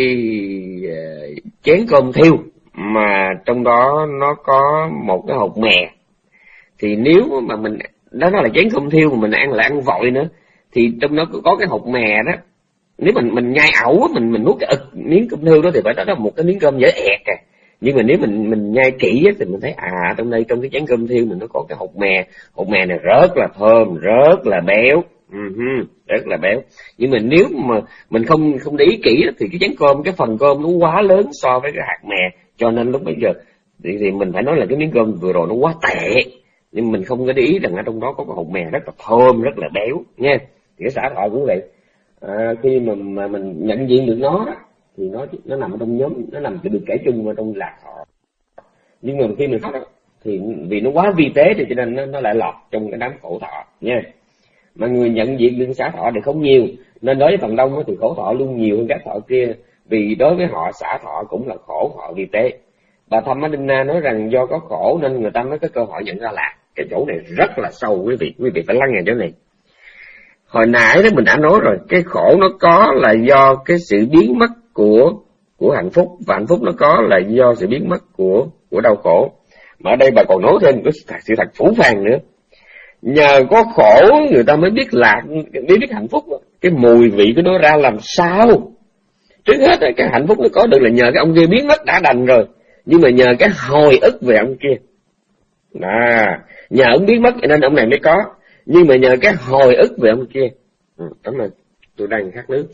chén cơm thiêu mà trong đó nó có một cái hột mè, thì nếu mà mình, đó nó là chén cơm thiêu mà mình ăn là ăn vội nữa, thì trong đó có cái hột mè đó, nếu mình mình nhai ẩu, mình mình nuốt cái ực miếng cơm thiêu đó thì phải đó là một cái miếng cơm dễ ẹt à. Nhưng mà nếu mình mình nhai kỹ thì mình thấy à, trong đây trong cái chén cơm thiêu mình nó có cái hột mè, hột mè này rất là thơm, rất là béo. Uh-huh, rất là béo. Nhưng mà nếu mà mình không không để ý kỹ thì cái chén cơm, cái phần cơm nó quá lớn so với cái hạt mè, cho nên lúc bây giờ thì, thì mình phải nói là cái miếng cơm vừa rồi nó quá tệ. Nhưng mình không có để ý rằng ở trong đó có cái hột mè rất là thơm, rất là béo nha. Thì cái xả thọ cũng vậy. À, khi mà, mà mình nhận diện được nó thì nó nó nằm trong nhóm, nó nằm được kể chung vào trong lạc thọ. Nhưng mà khi mình phát thì vì nó quá vi tế thì cho nên nó, nó lại lọt trong cái đám khổ thọ nha. Mà người nhận diện được xả thọ thì không nhiều, nên đối với phần đông thì khổ thọ luôn nhiều hơn các thọ kia, vì đối với họ xả thọ cũng là khổ thọ vi tế. Bà Thammadina nói rằng do có khổ nên người ta mới có cơ hội nhận ra lạc. Cái chỗ này rất là sâu quý vị, quý vị phải lắng nghe chỗ này. Hồi nãy đó mình đã nói rồi, cái khổ nó có là do cái sự biến mất của của hạnh phúc, và hạnh phúc nó có là do sự biến mất của của đau khổ. Mà ở đây bà còn nói thêm cái sự thật phũ phàng nữa. Nhờ có khổ người ta mới biết lạc, mới biết hạnh phúc. Cái mùi vị của nó ra làm sao. Trước hết cái hạnh phúc nó có được là nhờ cái ông kia biến mất đã đành rồi, nhưng mà nhờ cái hồi ức về ông kia. À, nhờ ông biến mất nên ông này mới có, nhưng mà nhờ cái hồi ức về ông kia. Ừ, cảm ơn, tôi đang khát nước.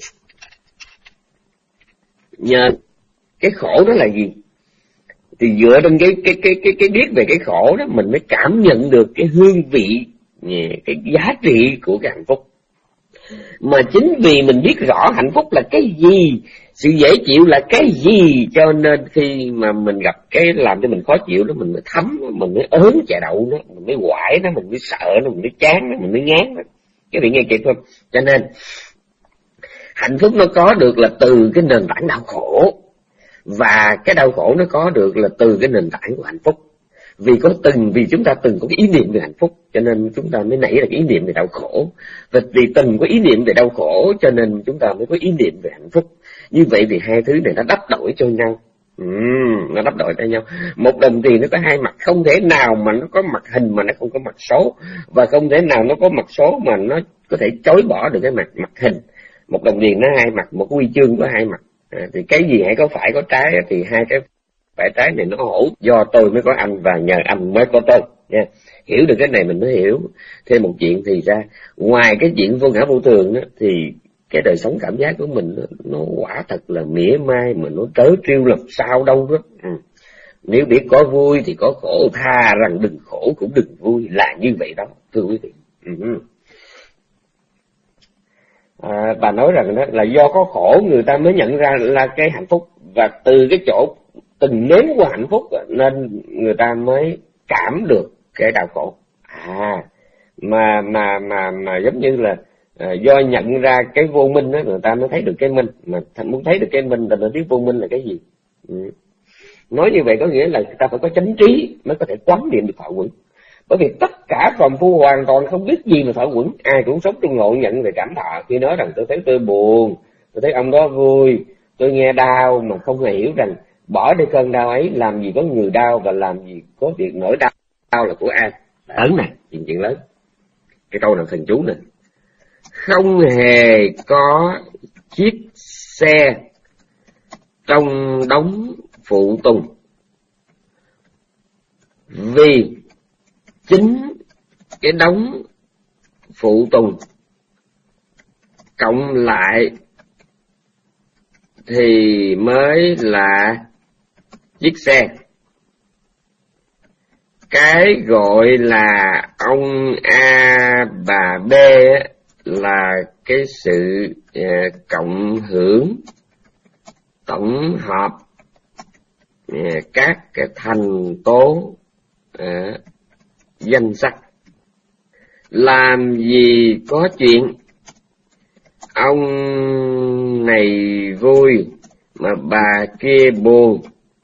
Nhờ cái khổ đó là gì? Thì dựa trên cái cái cái cái cái biết về cái khổ đó, mình mới cảm nhận được cái hương vị, cái giá trị của cái hạnh phúc. Mà chính vì mình biết rõ hạnh phúc là cái gì, sự dễ chịu là cái gì, cho nên khi mà mình gặp cái làm cho mình khó chịu đó, mình mới thấm, mình mới ớn chà đậu nó, mình mới quải nó, mình mới sợ nó, mình mới chán nó, mình mới ngán nó. Cái vị nghe kịp không? Cho nên hạnh phúc nó có được là từ cái nền tảng đau khổ, và cái đau khổ nó có được là từ cái nền tảng của hạnh phúc. Vì có từng vì chúng ta từng có cái ý niệm về hạnh phúc, cho nên chúng ta mới nảy ra cái ý niệm về đau khổ. Và vì từng có ý niệm về đau khổ, cho nên chúng ta mới có ý niệm về hạnh phúc. Như vậy thì hai thứ này nó đắp đổi cho nhau. Ừ, nó đắp đổi cho nhau. Một đồng tiền nó có hai mặt, không thể nào mà nó có mặt hình mà nó không có mặt số, và không thể nào nó có mặt số mà nó có thể chối bỏ được cái mặt mặt hình. Một đồng tiền nó hai mặt, một huy chương có hai mặt. À, thì cái gì hãy có phải có trái, thì hai cái phải trái này nó hỗ, do tôi mới có anh và nhờ anh mới có tôi nha. Hiểu được cái này mình mới hiểu thêm một chuyện. Thì ra ngoài cái chuyện vô ngã vô thường đó, thì cái đời sống cảm giác của mình nó, nó quả thật là mỉa mai, mà nó trớ trêu làm sao đâu đó. Ừ. Nếu biết có vui thì có khổ, tha rằng đừng khổ cũng đừng vui, là như vậy đó thưa quý vị. Ừ. À, bà nói rằng đó là do có khổ người ta mới nhận ra là cái hạnh phúc, và từ cái chỗ từng nếm qua hạnh phúc nên người ta mới cảm được cái đau khổ. À mà mà mà mà giống như là à, do nhận ra cái vô minh đó người ta mới thấy được cái minh, mà muốn thấy được cái minh ta mới biết vô minh là cái gì. Ừ. Nói như vậy có nghĩa là ta phải có chánh trí mới có thể quán niệm được thọ quẩn. Bởi vì tất cả phàm phu hoàn toàn không biết gì mà thọ quẩn, ai cũng sống trong ngộ nhận về cảm thọ. Khi nói rằng tôi thấy tôi buồn, tôi thấy ông đó vui, tôi nghe đau, mà không hề hiểu rằng bỏ đi cơn đau ấy, làm gì có người đau và làm gì có việc nỗi đau đau là của ai. Lớn này, chuyện chuyện lớn. Cái câu nào thần chú này: không hề có chiếc xe trong đống phụ tùng, vì chính cái đống phụ tùng cộng lại thì mới là chiếc xe. Cái gọi là ông A bà B là cái sự uh, cộng hưởng tổng hợp uh, các cái thành tố uh, danh sắc. Làm gì có chuyện ông này vui mà bà kia buồn.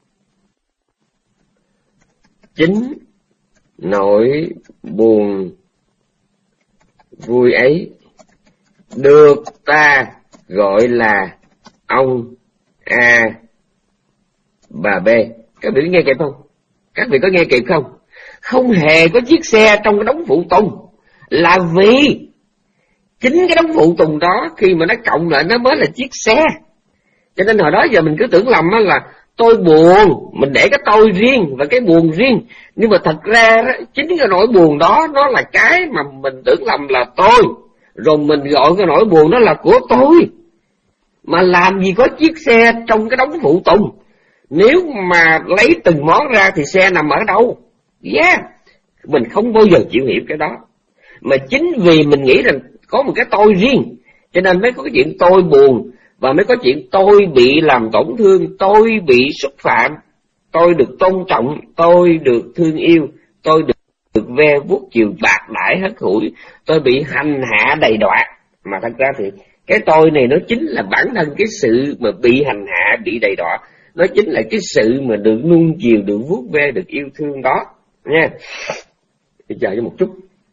Chính nỗi buồn vui ấy được ta gọi là ông A bà B. Các vị nghe kịp không? Các vị có nghe kịp không? Không hề có chiếc xe trong cái đống phụ tùng, là vì chính cái đống phụ tùng đó khi mà nó cộng lại nó mới là chiếc xe. Cho nên hồi đó giờ mình cứ tưởng lầm là tôi buồn, mình để cái tôi riêng và cái buồn riêng. Nhưng mà thật ra đó, chính cái nỗi buồn đó nó là cái mà mình tưởng lầm là tôi, rồi mình gọi cái nỗi buồn đó là của tôi. Mà làm gì có chiếc xe trong cái đống phụ tùng. Nếu mà lấy từng món ra thì xe nằm ở đâu? Yeah. Mình không bao giờ chịu hiểu cái đó. Mà chính vì mình nghĩ rằng có một cái tôi riêng, cho nên mới có cái chuyện tôi buồn, và mới có chuyện tôi bị làm tổn thương, tôi bị xúc phạm, tôi được tôn trọng, tôi được thương yêu, tôi được, được ve vuốt chiều bạc đãi hất hủi, tôi bị hành hạ đầy đọa. Mà thật ra thì cái tôi này nó chính là bản thân cái sự mà bị hành hạ, bị đầy đọa. Nó chính là cái sự mà được nuông chiều, được vuốt ve, được yêu thương đó nha. Bây giờ cho một chút.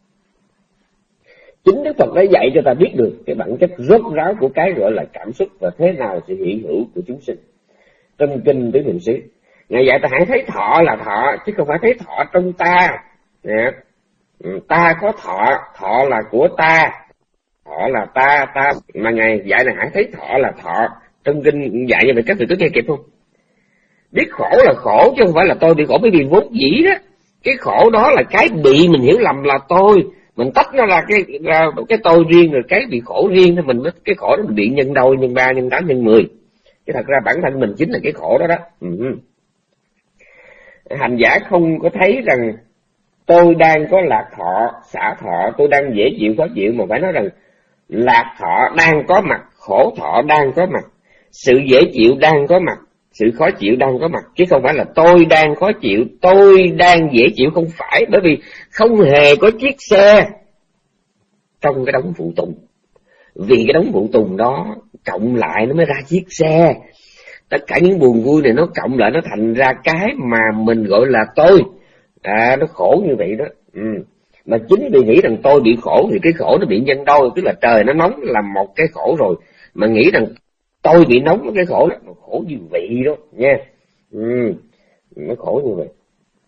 Chính Đức Phật đã dạy cho ta biết được cái bản chất rốt ráo của cái gọi là cảm xúc và thế nào sự hiện hữu của chúng sinh. Trong kinh Tứ Niệm xứ, Ngài dạy ta hãy thấy thọ là thọ, chứ không phải thấy thọ trong ta. Nè, ta có thọ, thọ là của ta, thọ là ta, ta. Mà Ngài dạy là hãy thấy thọ là thọ. Trong kinh dạy như vậy các vị có nghe kịp không? Biết khổ là khổ chứ không phải là tôi bị khổ, bởi vì vốn dĩ đó, cái khổ đó là cái bị mình hiểu lầm là tôi. Mình tách nó là cái ra cái tôi riêng, rồi cái bị khổ riêng, thì mình cái khổ đó mình bị nhân đôi, nhân ba, nhân tám, nhân mười. Chứ thật ra bản thân mình chính là cái khổ đó đó. Ừ. Hành giả không có thấy rằng tôi đang có lạc thọ, xả thọ, tôi đang dễ chịu, khó chịu, mà phải nói rằng lạc thọ đang có mặt, khổ thọ đang có mặt, sự dễ chịu đang có mặt, sự khó chịu đang có mặt, chứ không phải là tôi đang khó chịu, tôi đang dễ chịu, không phải. Bởi vì không hề có chiếc xe trong cái đống phụ tùng, vì cái đống phụ tùng đó cộng lại nó mới ra chiếc xe. Tất cả những buồn vui này nó cộng lại nó thành ra cái mà mình gọi là tôi. À, nó khổ như vậy đó. Ừ. Mà chính vì nghĩ rằng tôi bị khổ thì cái khổ nó bị nhân đôi, tức là trời nó nóng là một cái khổ rồi, mà nghĩ rằng tôi bị nóng cái khổ đó, nó khổ như vậy đó nha. Ừ. Nó khổ như vậy.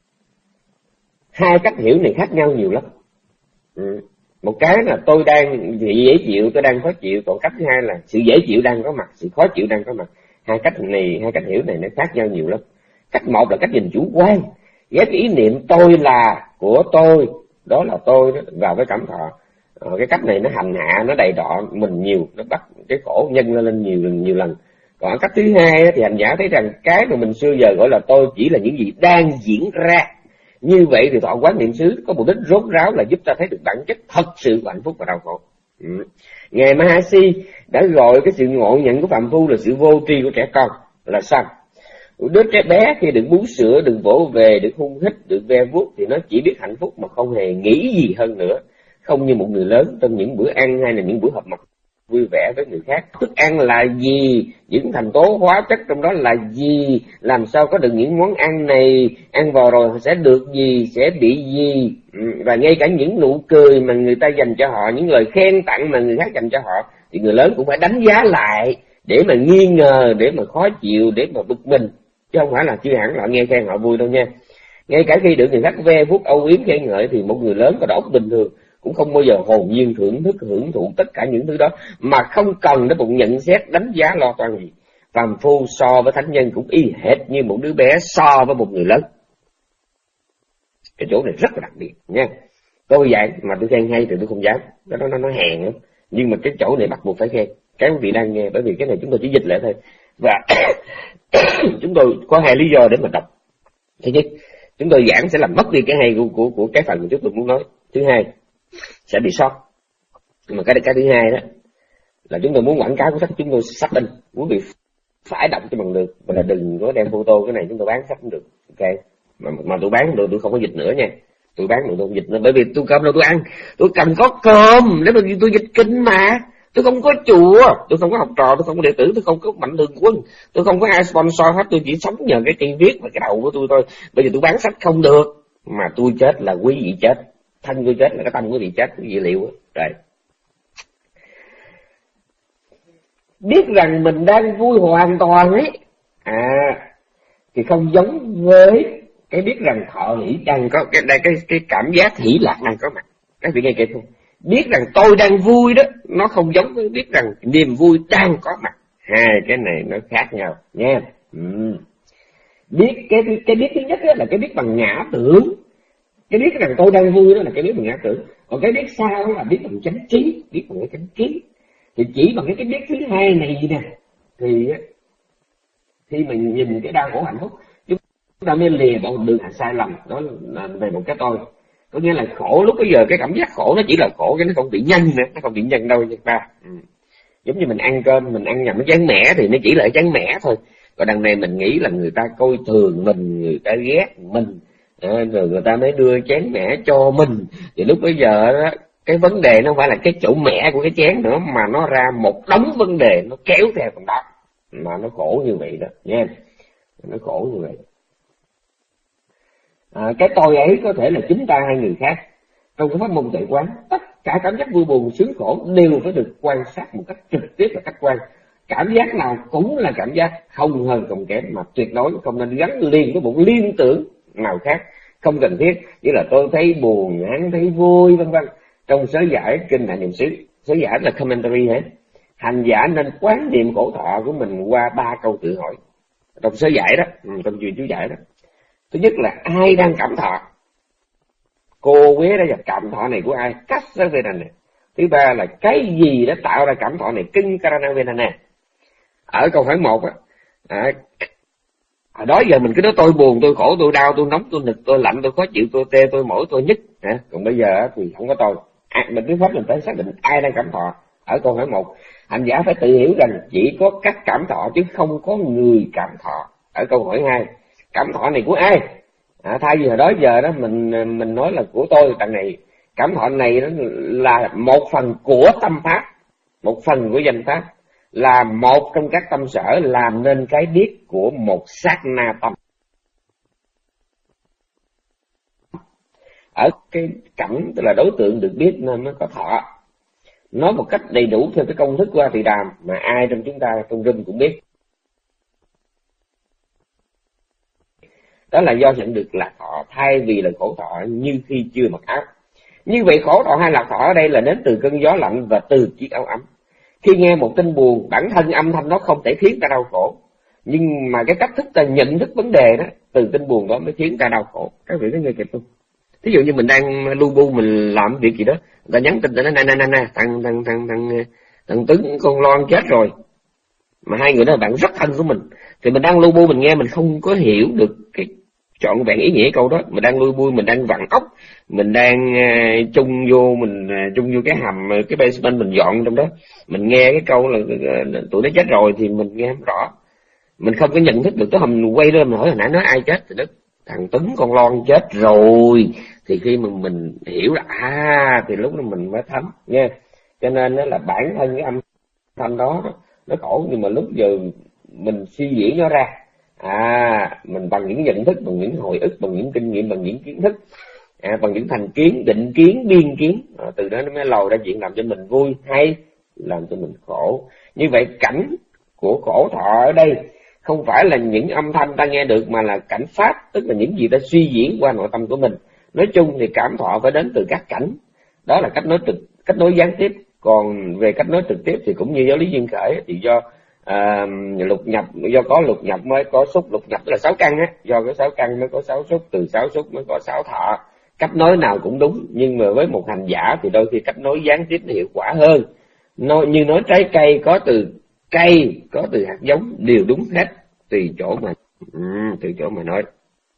Hai cách hiểu này khác nhau nhiều lắm. Ừ. Một cái là tôi đang dễ chịu, tôi đang khó chịu, còn cách thứ hai là sự dễ chịu đang có mặt, sự khó chịu đang có mặt. Hai cách này, hai cách hiểu này nó khác nhau nhiều lắm. Cách một là cách nhìn chủ quan, ghép ý niệm tôi là của tôi, đó là tôi đó, vào với cảm thọ. Ờ, cái cách này nó hành hạ, nó đầy đọ mình nhiều, nó bắt cái khổ nhân lên lên nhiều lần nhiều lần. Còn cách thứ hai thì hành giả thấy rằng cái mà mình xưa giờ gọi là tôi chỉ là những gì đang diễn ra. Như vậy thì thọ quán niệm xứ có mục đích rốt ráo là giúp ta thấy được bản chất thật sự của hạnh phúc và đau khổ. Ừ. Ngài Mahasi đã gọi cái sự ngộ nhận của phàm phu là sự vô tri của trẻ con. Là sao? Đứa trẻ bé khi được bú sữa, được vỗ về, được hung hít, được ve vuốt thì nó chỉ biết hạnh phúc mà không hề nghĩ gì hơn nữa. Không như một người lớn trong những bữa ăn hay là những bữa họp mặt vui vẻ với người khác. Thức ăn là gì? Những thành tố hóa chất trong đó là gì? Làm sao có được những món ăn này? Ăn vào rồi sẽ được gì? Sẽ bị gì? Và ngay cả những nụ cười mà người ta dành cho họ, những lời khen tặng mà người khác dành cho họ, thì người lớn cũng phải đánh giá lại để mà nghi ngờ, để mà khó chịu, để mà bực mình. Chứ không phải là chưa hẳn là nghe khen họ vui đâu nha. Ngay cả khi được người khác ve vuốt âu yếm khen ngợi thì một người lớn có đầu óc bình thường cũng không bao giờ hồn nhiên thưởng thức hưởng thụ tất cả những thứ đó, mà không cần đến một nhận xét đánh giá lo toan gì. Phàm phu so với thánh nhân cũng y hệt như một đứa bé so với một người lớn. Cái chỗ này rất là đặc biệt nha. Tôi dạy mà tôi khen hay thì tôi không dám, nó nó nó hèn lắm. Nhưng mà cái chỗ này bắt buộc phải khen. Cái quý vị đang nghe, bởi vì cái này chúng tôi chỉ dịch lại thôi. Và chúng tôi có hai lý do để mà đọc. Thứ nhất, chúng tôi giảng sẽ làm mất đi cái hay của của, của cái phần mà chúng tôi muốn nói. Thứ hai, sẽ bị sót. Mà cái cái thứ hai đó là chúng tôi muốn quảng cáo của sách chúng tôi sách in, muốn bị phải đọc cho bằng được, và là đừng có đem photo cái này chúng tôi bán sách cũng được, ok? Mà mà tôi bán được tôi không có dịch nữa nha, tôi bán được tôi không dịch nữa, bởi vì tôi cơm đâu tôi ăn, tôi cần có cơm để mà tôi dịch kinh mà. Tôi không có chùa, tôi không có học trò, tôi không có đệ tử, tôi không có mạnh thường quân, tôi không có ai sponsor hết, tôi chỉ sống nhờ cái cây viết và cái đầu của tôi thôi. Bây giờ tôi bán sách không được, mà tôi chết là quý vị chết, thân tôi chết là cái tâm quý vị chết, quý vị liệu rồi. Biết rằng mình đang vui hoàn toàn ấy, à thì không giống với cái biết rằng thọ hỷ đang có cái cái cái, cái cảm giác hỷ lạc đang có mặt. Các vị nghe kịp không? Biết rằng tôi đang vui đó, nó không giống với biết rằng niềm vui đang có mặt. Hai cái này nó khác nhau nha. Ừ. Biết cái cái biết thứ nhất là cái biết bằng ngã tưởng. Cái biết rằng tôi đang vui đó là cái biết bằng ngã tưởng. Còn cái biết sao là biết bằng chánh trí, biết bằng cái chánh trí. Thì chỉ bằng cái cái biết thứ hai này nè, thì khi mình nhìn cái đau khổ hạnh phúc, chúng ta mới lìa bỏ đường sai lầm đó là về một cái tôi. Có nghĩa là khổ lúc bây giờ cái cảm giác khổ nó chỉ là khổ, cái nó không bị nhân nữa, nó không bị nhân đâu nha ta. Ừ. Giống như mình ăn cơm, mình ăn nhầm nó chán mẻ thì nó chỉ là chán mẻ thôi. Còn đằng này mình nghĩ là người ta coi thường mình, người ta ghét mình, à, rồi người ta mới đưa chén mẻ cho mình. Thì lúc bây giờ đó, cái vấn đề nó không phải là cái chỗ mẻ của cái chén nữa, mà nó ra một đống vấn đề nó kéo theo phần đó, mà nó khổ như vậy đó nha. Nó khổ như vậy. À, cái tôi ấy có thể là chúng ta hay người khác. Trong cái pháp môn tuệ quán, tất cả cảm giác vui buồn sướng khổ đều phải được quan sát một cách trực tiếp và khách quan. Cảm giác nào cũng là cảm giác, không hơn không kém, mà tuyệt đối không nên gắn liền với một liên tưởng nào khác không cần thiết, như là tôi thấy buồn, hắn thấy vui, vân vân. Trong sớ giải kinh Đại Niệm xứ, sớ giải là commentary hết, hành giả nên quán niệm khổ thọ của mình qua ba câu tự hỏi trong sớ giải đó, trong chuyện chú giải đó. Thứ nhất là ai đang cảm thọ, cô Quế đã gặp cảm thọ này của ai, cách sớ về này. Thứ ba là cái gì đã tạo ra cảm thọ này, kinh karana vedana. Ở câu hỏi một á, à, à, đó giờ mình cứ nói tôi buồn, tôi khổ, tôi đau, tôi nóng, tôi nực, tôi lạnh, tôi khó chịu, tôi tê, tôi mỏi, tôi nhức. À, còn bây giờ thì không có tôi. À, mình cứ pháp mình phải xác định ai đang cảm thọ. Ở câu hỏi một, hành giả phải tự hiểu rằng chỉ có các cảm thọ chứ không có người cảm thọ. Ở câu hỏi hai, cảm thọ này của ai? À, thay vì hồi đó giờ đó mình mình nói là của tôi, đằng này cảm thọ này nó là một phần của tâm pháp, một phần của danh pháp, là một trong các tâm sở làm nên cái biết của một sát na tâm. ở cái cảnh, tức là đối tượng được biết nên mới có thọ. Nói một cách đầy đủ theo cái công thức của A Tỳ Đàm mà ai trong chúng ta trong room cũng biết, đó là do nhận được lạc thọ thay vì là khổ thọ như khi chưa mặc áo. Như vậy khổ thọ hay lạc thọ ở đây là đến từ cơn gió lạnh và từ chiếc áo ấm. Khi nghe một tin buồn, bản thân âm thanh đó không thể khiến ta đau khổ, nhưng mà cái cách thức ta nhận thức vấn đề đó, từ tin buồn đó mới khiến ta đau khổ. Các vị có nghe kịp không? Ví dụ như mình đang lu bu, mình làm việc gì đó, người ta nhắn tin tới nó nè nè nè nè thằng thằng thằng thằng thằng Tuấn con Loan chết rồi, mà hai người đó là bạn rất thân của mình, thì mình đang lu bu, mình nghe mình không có hiểu được cái trọn vẹn ý nghĩa câu đó. Mình đang lui bui, mình đang vặn ốc, mình đang uh, chung vô mình uh, chung vô cái hầm, cái basement mình dọn trong đó, mình nghe cái câu là uh, tụi nó chết rồi thì mình nghe không rõ, mình không có nhận thức được. Tới hôm mình quay lên mình hỏi hồi nãy nói ai chết thì đó thằng Tuấn con Loan chết rồi, thì khi mà mình hiểu là à thì lúc đó mình mới thấm nha. Cho nên đó là bản thân cái âm thanh đó nó khổ, nhưng mà lúc giờ mình suy diễn nó ra, à mình bằng những nhận thức, bằng những hồi ức, bằng những kinh nghiệm, bằng những kiến thức, à, bằng những thành kiến, định kiến, biên kiến, à, từ đó nó mới lòi ra chuyện làm cho mình vui hay làm cho mình khổ. Như vậy cảnh của khổ thọ ở đây không phải là những âm thanh ta nghe được, mà là cảnh pháp, tức là những gì ta suy diễn qua nội tâm của mình. Nói chung thì cảm thọ phải đến từ các cảnh, đó là cách nói trực, cách nói gián tiếp. Còn về cách nói trực tiếp thì cũng như giáo lý duyên khởi, thì do à, lục nhập, do có lục nhập mới có xúc. Lục nhập tức là sáu căn á, do có sáu căn mới có sáu xúc, từ sáu xúc mới có sáu thọ. Cách nói nào cũng đúng, nhưng mà với một hành giả thì đôi khi cách nói gián tiếp hiệu quả hơn. Nói như nói trái cây có từ cây, có từ hạt giống, đều đúng hết, tùy chỗ mà ừ, tùy chỗ mà nói.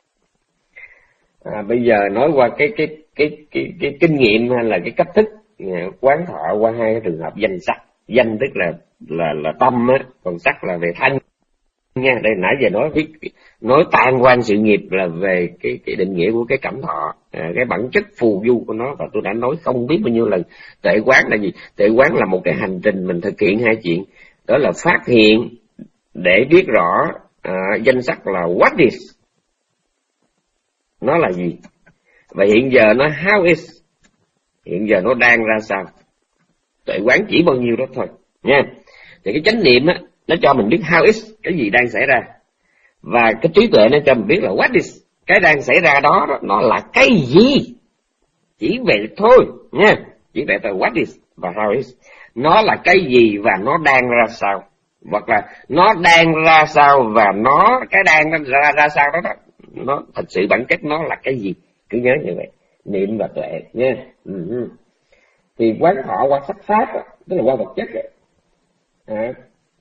À, bây giờ nói qua cái cái cái cái cái kinh nghiệm hay là cái cách thức quán thọ qua hai cái trường hợp danh sắc. Danh tức là là là tâm á, còn sắc là về thanh nha. Đây nãy giờ nói nói tan quan sự nghiệp là về cái cái định nghĩa của cái cảm thọ, à, cái bản chất phù du của nó, và tôi đã nói không biết bao nhiêu lần. Tuệ quán là gì? Tuệ quán là một cái hành trình mình thực hiện hai chuyện, đó là phát hiện để biết rõ à, danh sắc là what is, nó là gì, và hiện giờ nó how is, hiện giờ nó đang ra sao. Tuệ quán chỉ bao nhiêu đó thôi nha. Thì cái chánh niệm á, nó cho mình biết how is, cái gì đang xảy ra, và cái trí tuệ nó cho mình biết là what is, cái đang xảy ra đó, đó nó là cái gì. Chỉ vậy thôi nha, chỉ vậy thôi. What is và how is, nó là cái gì và nó đang ra sao, hoặc là nó đang ra sao và nó cái đang ra ra sao đó, đó nó thật sự bản chất nó là cái gì. Cứ nhớ như vậy, niệm và tuệ nha. Ừ. Thì quán thọ qua sắc pháp đó, tức là qua vật chất đó. À,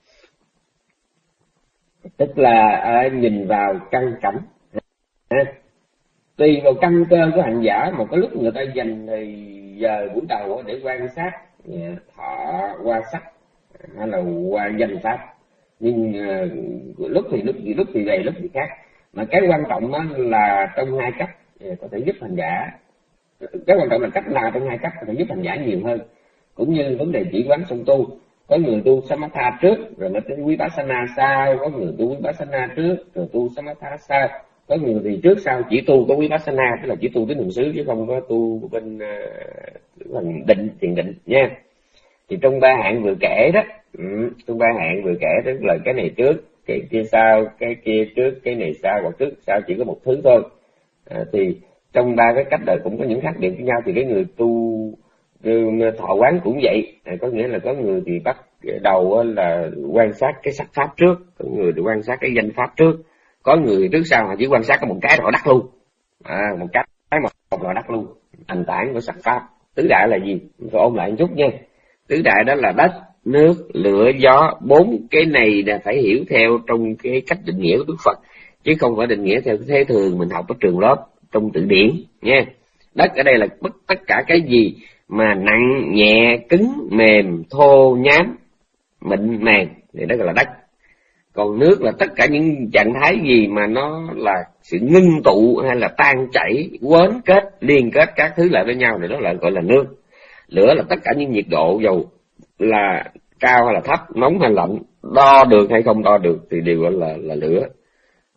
tức là à, nhìn vào căn cảnh, à, tùy vào căn cơ của hành giả mà có lúc người ta dành thì giờ buổi đầu để quan sát thọ qua sắc hay là qua danh pháp, nhưng uh, lúc thì lúc gì lúc thì vậy, lúc thì khác. Mà cái quan trọng đó là trong hai cách có thể giúp hành giả, cái quan trọng là cách nào trong hai cách có thể giúp hành giả nhiều hơn. Cũng như vấn đề chỉ quán song tu, có người tu Samatha trước rồi mới tới Vipassana sau, có người tu Vipassana trước rồi tu Samatha sau, có người thì trước sau chỉ tu có Vipassana, tức là chỉ tu đến niệm xứ chứ không có tu bên uh, định, thiền định nha. Thì trong ba hạng vừa kể đó, ừ, trong ba hạng vừa kể tức là cái này trước, cái kia sau, cái kia trước, cái này sau, hoặc trước sau chỉ có một thứ thôi. À, thì trong ba cái cách đời cũng có những khác biệt với nhau. Thì cái người tu thọ quán cũng vậy, à, có nghĩa là có người thì bắt đầu là quan sát cái sắc pháp trước, có người thì quan sát cái danh pháp trước, có người trước sau họ chỉ quan sát có một cái rồi họ đắc luôn, à, một cái một, một là đắc luôn. Thành tản của sắc pháp tứ đại là gì? Tôi ôn lại một chút nha. Tứ đại đó là đất, nước, lửa, gió. Bốn cái này là phải hiểu theo trong cái cách định nghĩa của Đức Phật, chứ không phải định nghĩa theo thế thường mình học ở trường lớp trong từ điển nha. Đất ở đây là tất cả cái gì mà nặng, nhẹ, cứng, mềm, thô, nhám, mịn, màng thì đó gọi là đất. Còn nước là tất cả những trạng thái gì mà nó là sự ngưng tụ hay là tan chảy, quấn kết, liên kết các thứ lại với nhau thì đó lại gọi là nước. Lửa là tất cả những nhiệt độ, dầu là cao hay là thấp, nóng hay lạnh, đo được hay không đo được thì đều gọi là, là lửa.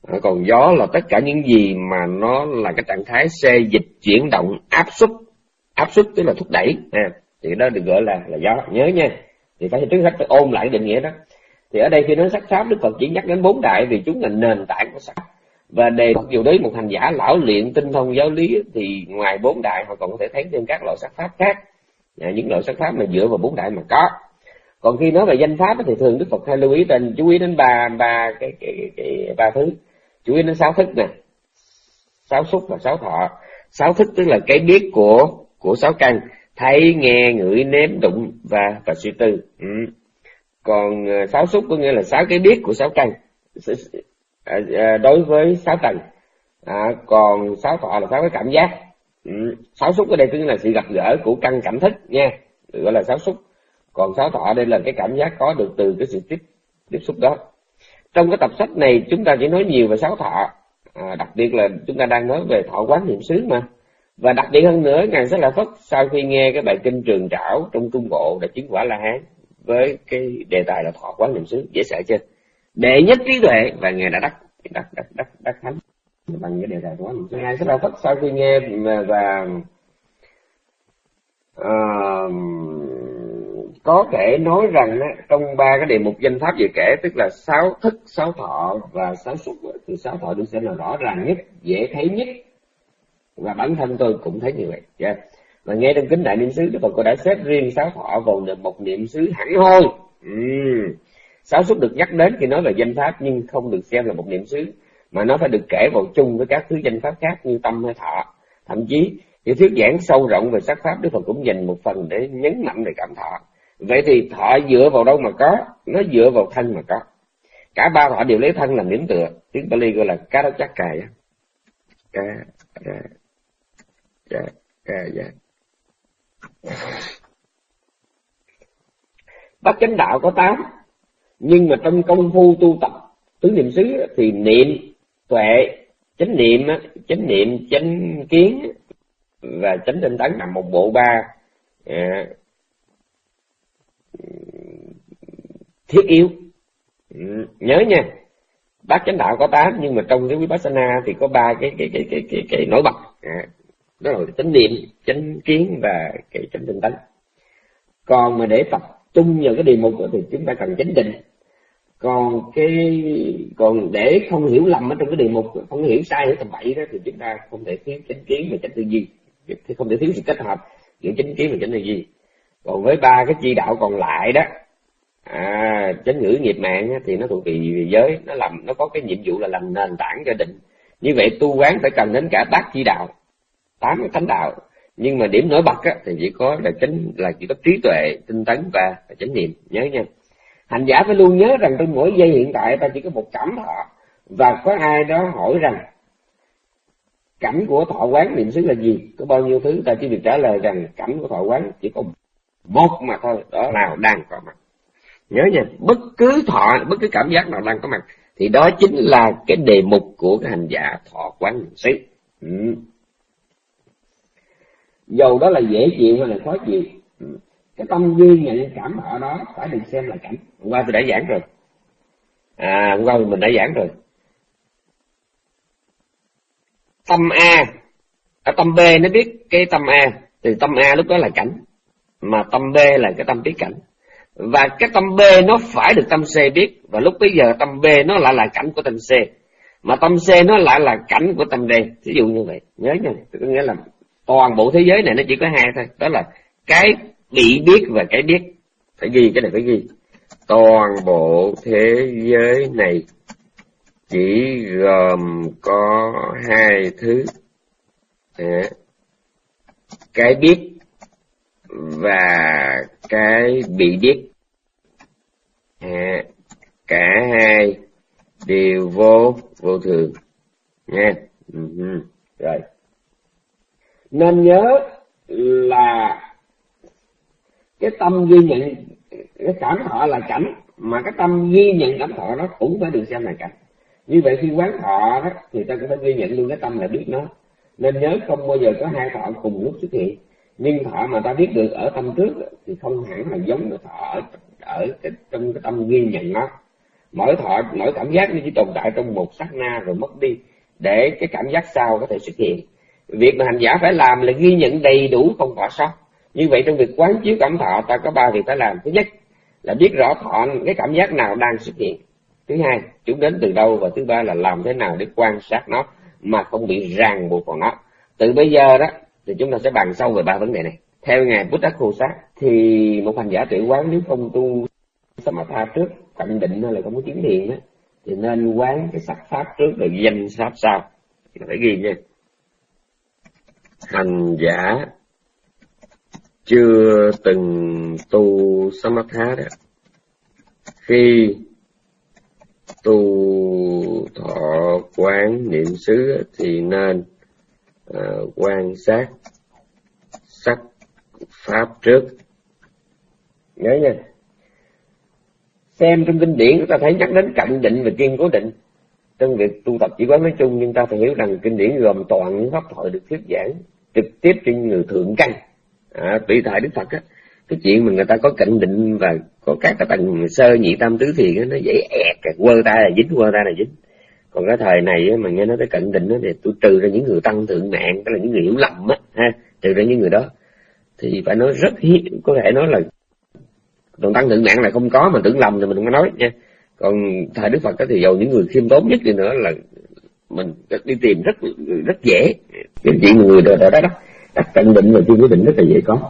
À, còn gió là tất cả những gì mà nó là cái trạng thái xê dịch chuyển động áp suất, áp suất tức là thúc đẩy, à, thì đó được gọi là là gió. Nhớ nha, thì phải trước hết phải ôn lại định nghĩa đó. Thì ở đây khi nói sắc pháp, Đức Phật chỉ nhắc đến bốn đại vì chúng là nền tảng của sắc. Và đề mặc dù đấy một hành giả lão luyện tinh thông giáo lý thì ngoài bốn đại họ còn có thể thấy thêm các loại sắc pháp khác, à, những loại sắc pháp mà dựa vào bốn đại mà có. Còn khi nói về danh pháp thì thường Đức Phật hay lưu ý đến chú ý đến ba ba cái cái cái, cái ba thứ, chú ý đến sáu thức nè, sáu xúc và sáu thọ. Sáu thức tức là cái biết của của sáu căn: thấy, nghe, ngửi, nếm, đụng và và suy tư. Ừ. Còn sáu xúc có nghĩa là sáu cái biết của sáu căn đối với sáu tầng. À, còn sáu thọ là sáu cái cảm giác. Ừ. Sáu xúc ở đây tức là sự gặp gỡ của căn cảm thức nha, được gọi là sáu xúc. Còn sáu thọ đây là cái cảm giác có được từ cái sự tiếp tiếp xúc đó. Trong cái tập sách này chúng ta chỉ nói nhiều về sáu thọ, à, đặc biệt là chúng ta đang nói về thọ quán niệm xứ mà. Và đặc biệt hơn nữa, Ngài Xá Lợi Phất sau khi nghe cái bài kinh Trường Trảo trong Trung Bộ đã chứng quả La Hán với cái đề tài là thọ quán niệm xứ, dễ sợ chưa? Đệ nhất trí tuệ, và Ngài đã đắc đắc đắc đắc đắc thánh bằng cái đề tài thọ quán niệm xứ. Ngài Xá Lợi Phất sau khi nghe và uh, có thể nói rằng trong ba cái đề mục danh pháp vừa kể, tức là sáu thức, sáu thọ và sáu xúc, thì sáu thọ được xem là rõ ràng nhất, dễ thấy nhất, và bản thân tôi cũng thấy như vậy. Yeah. Và nghe trong kinh Đại Niệm xứ, Đức Phật cô đã xếp riêng sáu thọ vào một niệm xứ hẳn hoi. uhm. Sáu xúc được nhắc đến khi nói về danh pháp nhưng không được xem là một niệm xứ, mà nó phải được kể vào chung với các thứ danh pháp khác như tâm hay thọ. Thậm chí khi thuyết giảng sâu rộng về sắc pháp, Đức Phật cũng dành một phần để nhấn mạnh về cảm thọ. Vậy thì thọ dựa vào đâu mà có? Nó dựa vào thân mà có. Cả ba thọ đều lấy thân làm điểm tựa, tiếng Pali gọi là cá đốc chắc cài. Cá đốc chắc cài. Bát chánh đạo có tám, nhưng mà trong công phu tu tập tứ niệm xứ thì niệm, tuệ, chánh niệm, chánh niệm, chánh kiến và chánh tinh tấn là một bộ ba à, thiết yếu. Ừ, nhớ nha, bát chánh đạo có tám, nhưng mà trong cái Vipassana thì có ba cái cái cái cái cái, cái nổi bật, à, đó là chánh niệm, chánh kiến và cái chánh tinh tấn. Còn mà để tập trung vào cái đề mục đó thì chúng ta cần chánh định. Còn cái còn để không hiểu lầm ở trong cái đề mục, không hiểu sai hiểu tầm bậy đó, thì chúng ta không thể thiếu chánh kiến và chánh tư duy, thì không thể thiếu sự kết hợp giữa chánh kiến và chánh tư duy. Còn với ba cái chi đạo còn lại đó, à, chánh ngữ, nghiệp mạng thì nó thuộc về giới, nó làm nó có cái nhiệm vụ là làm nền tảng cho định. Như vậy tu quán phải cần đến cả bát chi đạo, tám cái thánh đạo, nhưng mà điểm nổi bật á, thì chỉ có là chánh là chỉ có trí tuệ, tinh tấn và chánh niệm. Nhớ nha, hành giả phải luôn nhớ rằng trong mỗi giây hiện tại ta chỉ có một cảm thọ, và có ai đó hỏi rằng cảnh của thọ quán niệm xứ là gì, có bao nhiêu thứ, ta chỉ việc trả lời rằng cảnh của thọ quán chỉ có một mà thôi, đó nào đang có mặt. Nhớ nha, bất cứ thọ, bất cứ cảm giác nào đang có mặt thì đó chính là cái đề mục của cái hành giả thọ quán niệm xứ. ừ. Dầu đó là dễ chịu hay là khó chịu, ừ. cái tâm ghi nhận cảm thọ đó phải được xem là cảnh. Hôm qua tôi đã giảng rồi, à hôm qua mình đã giảng rồi. Tâm A, ở tâm B nó biết cái tâm A, thì tâm A lúc đó là cảnh, mà tâm B là cái tâm biết cảnh. Và cái tâm B nó phải được tâm C biết, và lúc bây giờ tâm B nó lại là cảnh của tâm C, mà tâm C nó lại là cảnh của tâm D. Ví dụ như vậy, nhớ nha, có nghĩa là toàn bộ thế giới này nó chỉ có hai thôi, đó là cái bị biết và cái biết. Phải ghi cái này, phải ghi toàn bộ thế giới này chỉ gồm có hai thứ, à, cái biết và cái bị biết. À, cả hai đều vô vô thường nha. Uh-huh. Rồi, nên nhớ là cái tâm ghi nhận cái cảm thọ là cảnh, mà cái tâm ghi nhận cảm thọ nó cũng phải được xem là cảnh. Như vậy khi quán thọ đó thì ta cũng phải ghi nhận luôn cái tâm là biết nó. Nên nhớ không bao giờ có hai thọ cùng lúc xuất hiện, nhưng thọ mà ta biết được ở tâm trước thì không hẳn là giống với thọ ở, ở cái, trong cái tâm ghi nhận nó. Mỗi thọ, mỗi cảm giác nó chỉ tồn tại trong một sát na rồi mất đi, để cái cảm giác sau có thể xuất hiện. Việc mà hành giả phải làm là ghi nhận đầy đủ, không bỏ sót. Như vậy trong việc quán chiếu cảm thọ, ta có ba việc phải làm. Thứ nhất là biết rõ thọ cái cảm giác nào đang xuất hiện. Thứ hai, chúng đến từ đâu. Và thứ ba là làm thế nào để quan sát nó mà không bị ràng buộc vào nó. Từ bây giờ đó thì chúng ta sẽ bàn sâu về ba vấn đề này. Theo ngài Buddha Khosat thì một hành giả tuệ quán nếu không tu Samatha trước, cận định hay là không có chứng thiền á, thì nên quán cái sắc pháp trước rồi danh pháp sau. Phải ghi nha. Hành giả chưa từng tu Samatha đó, khi tu thọ quán niệm xứ thì nên uh, quan sát sắc pháp trước. Nhớ nha. Xem trong kinh điển chúng ta thấy nhắc đến cận định và kiên cố định. Trong việc tu tập chỉ quán nói chung, nhưng ta phải hiểu rằng kinh điển gồm toàn những pháp thoại được thuyết giảng trực tiếp trên người thượng căn. À, tùy thời Đức Phật á, cái chuyện mà người ta có cận định và có các cái tầng sơ nhị tam tứ thiền á, nó dễ ẹt, quơ tay là dính, quơ tay là dính. Còn cái thời này á, mà nghe nói tới cận định á, thì tôi trừ ra những người tăng thượng nạn, tức là những người hiểu lầm á, ha, trừ ra những người đó thì phải nói rất hiếm, có thể nói là còn tăng thượng nạn là không có, mà tưởng lầm thì mình không có nói nha. Còn thời Đức Phật đó thì dầu những người khiêm tốn nhất đi nữa là mình đi tìm rất rất dễ. Cái chuyện người đó đó đó, các cận định và kiên cố định rất là dễ có.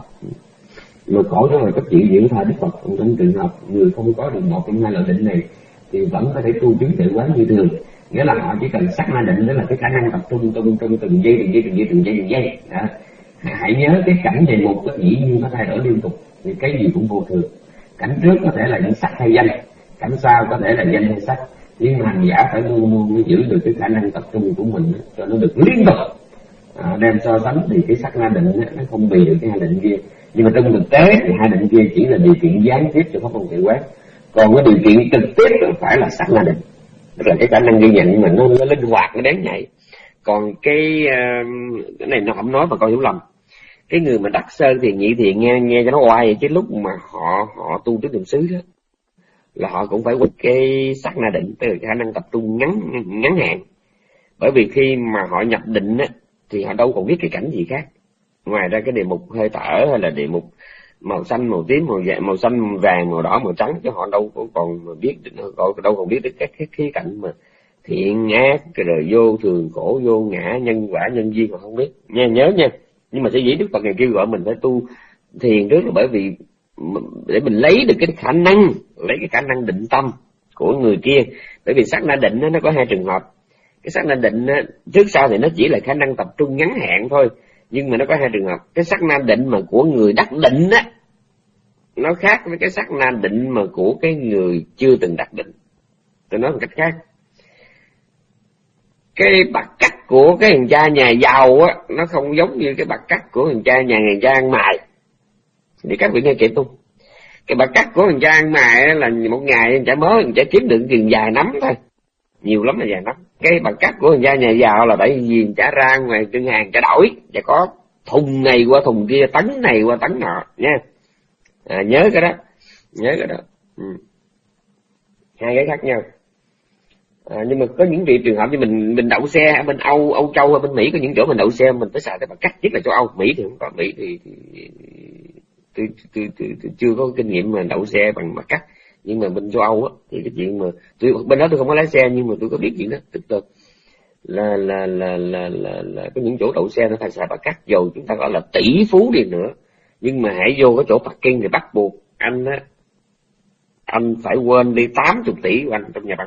Mà khổ đó là các chuyện diễn thời Đức Phật trong trường hợp người không có được một trong hai loại định này thì vẫn có thể tu chứng tuệ quán như thường. Nghĩa là họ chỉ cần sắc na định, đó là cái khả năng tập trung trong trong từng giây từng giây từng giây từng giây từng giây. À, hãy nhớ cái cảnh đề mục có dĩ nhiên nó thay đổi liên tục, thì cái gì cũng vô thường. Cảnh trước có thể là những sắc hay danh, cảnh sau có thể là danh hay sắc, nhưng mà hành giả phải luôn luôn mới giữ được cái khả năng tập trung của mình cho nó được liên tục. À, đem so sánh thì cái sắc na định nó không bị được cái hai định kia, nhưng mà trong thực tế thì hai định kia chỉ là điều kiện gián tiếp cho pháp môn tuệ quán, còn cái điều kiện trực tiếp nó phải là sắc na định, tức là cái khả năng ghi nhận mà nó, nó linh hoạt, nó đáng nhạy. Còn cái uh, cái này nó không nói mà con hiểu lầm. Cái người mà đắc sơ thì nhị thì nghe nghe cho nó oai vậy, chứ lúc mà họ họ tu tứ niệm xứ đó là họ cũng phải quên cái sắc na định, tức là khả năng tập trung ngắn ngắn hạn. Bởi vì khi mà họ nhập định á thì họ đâu còn biết cái cảnh gì khác ngoài ra cái đề mục hơi thở hay là đề mục màu xanh, màu tím, màu vàng, màu xanh, màu vàng, màu đỏ, màu trắng, chứ họ đâu có còn biết, đâu còn biết đến các cái khía cạnh mà thiện ác, rồi vô thường, khổ, vô ngã, nhân quả, nhân duyên họ không biết. Nha, nhớ nha. Nhưng mà sở dĩ Đức Phật này kêu gọi mình phải tu thiền trước là bởi vì để mình lấy được cái khả năng, lấy cái khả năng định tâm của người kia. Bởi vì sắc na định nó có hai trường hợp. Cái sắc na định trước sau thì nó chỉ là khả năng tập trung ngắn hạn thôi, nhưng mà nó có hai trường hợp. Cái sắc na định mà của người đắc định á, nó khác với cái sắc na định mà của cái người chưa từng đắc định. Tôi nói một cách khác, cái bạc cắt của cái thằng cha nhà giàu á, nó không giống như cái bạc cắt của thằng cha nhà người cha ăn mày. Thì các vị nghe kỹ tu, cái bạc cắt của thằng cha ăn mày là một ngày thằng cha mới thằng cha kiếm được tiền vài nắm thôi, nhiều lắm là vài nắm. Cái bạc cắt của thằng cha nhà giàu là tại vì thằng cha ra ngoài ngân hàng cha đổi, và có thùng này qua thùng kia, tấn này qua tấn nọ nha. À, nhớ cái đó, nhớ cái đó. Ừ. Hai cái khác nhau. À, nhưng mà có những vị trường hợp như mình mình đậu xe ở bên Âu, Âu Châu hay bên Mỹ, có những chỗ mình đậu xe mình phải xài cái bạc cắt, nhất là châu Âu. Mỹ thì không có, Mỹ thì, thì tôi, tôi, tôi, tôi chưa có kinh nghiệm mà đậu xe bằng bạc cắt. Nhưng mà bên châu Âu á thì cái chuyện mà tôi bên đó tôi không có lái xe, nhưng mà tôi có biết chuyện đó. Tức là là là là là là, là có những chỗ đậu xe nó phải xài bạc cắt, dầu chúng ta gọi là tỷ phú đi nữa, nhưng mà hãy vô cái chỗ parking thì bắt buộc anh á, anh phải quên đi tám mươi tỷ của anh trong nhà băng.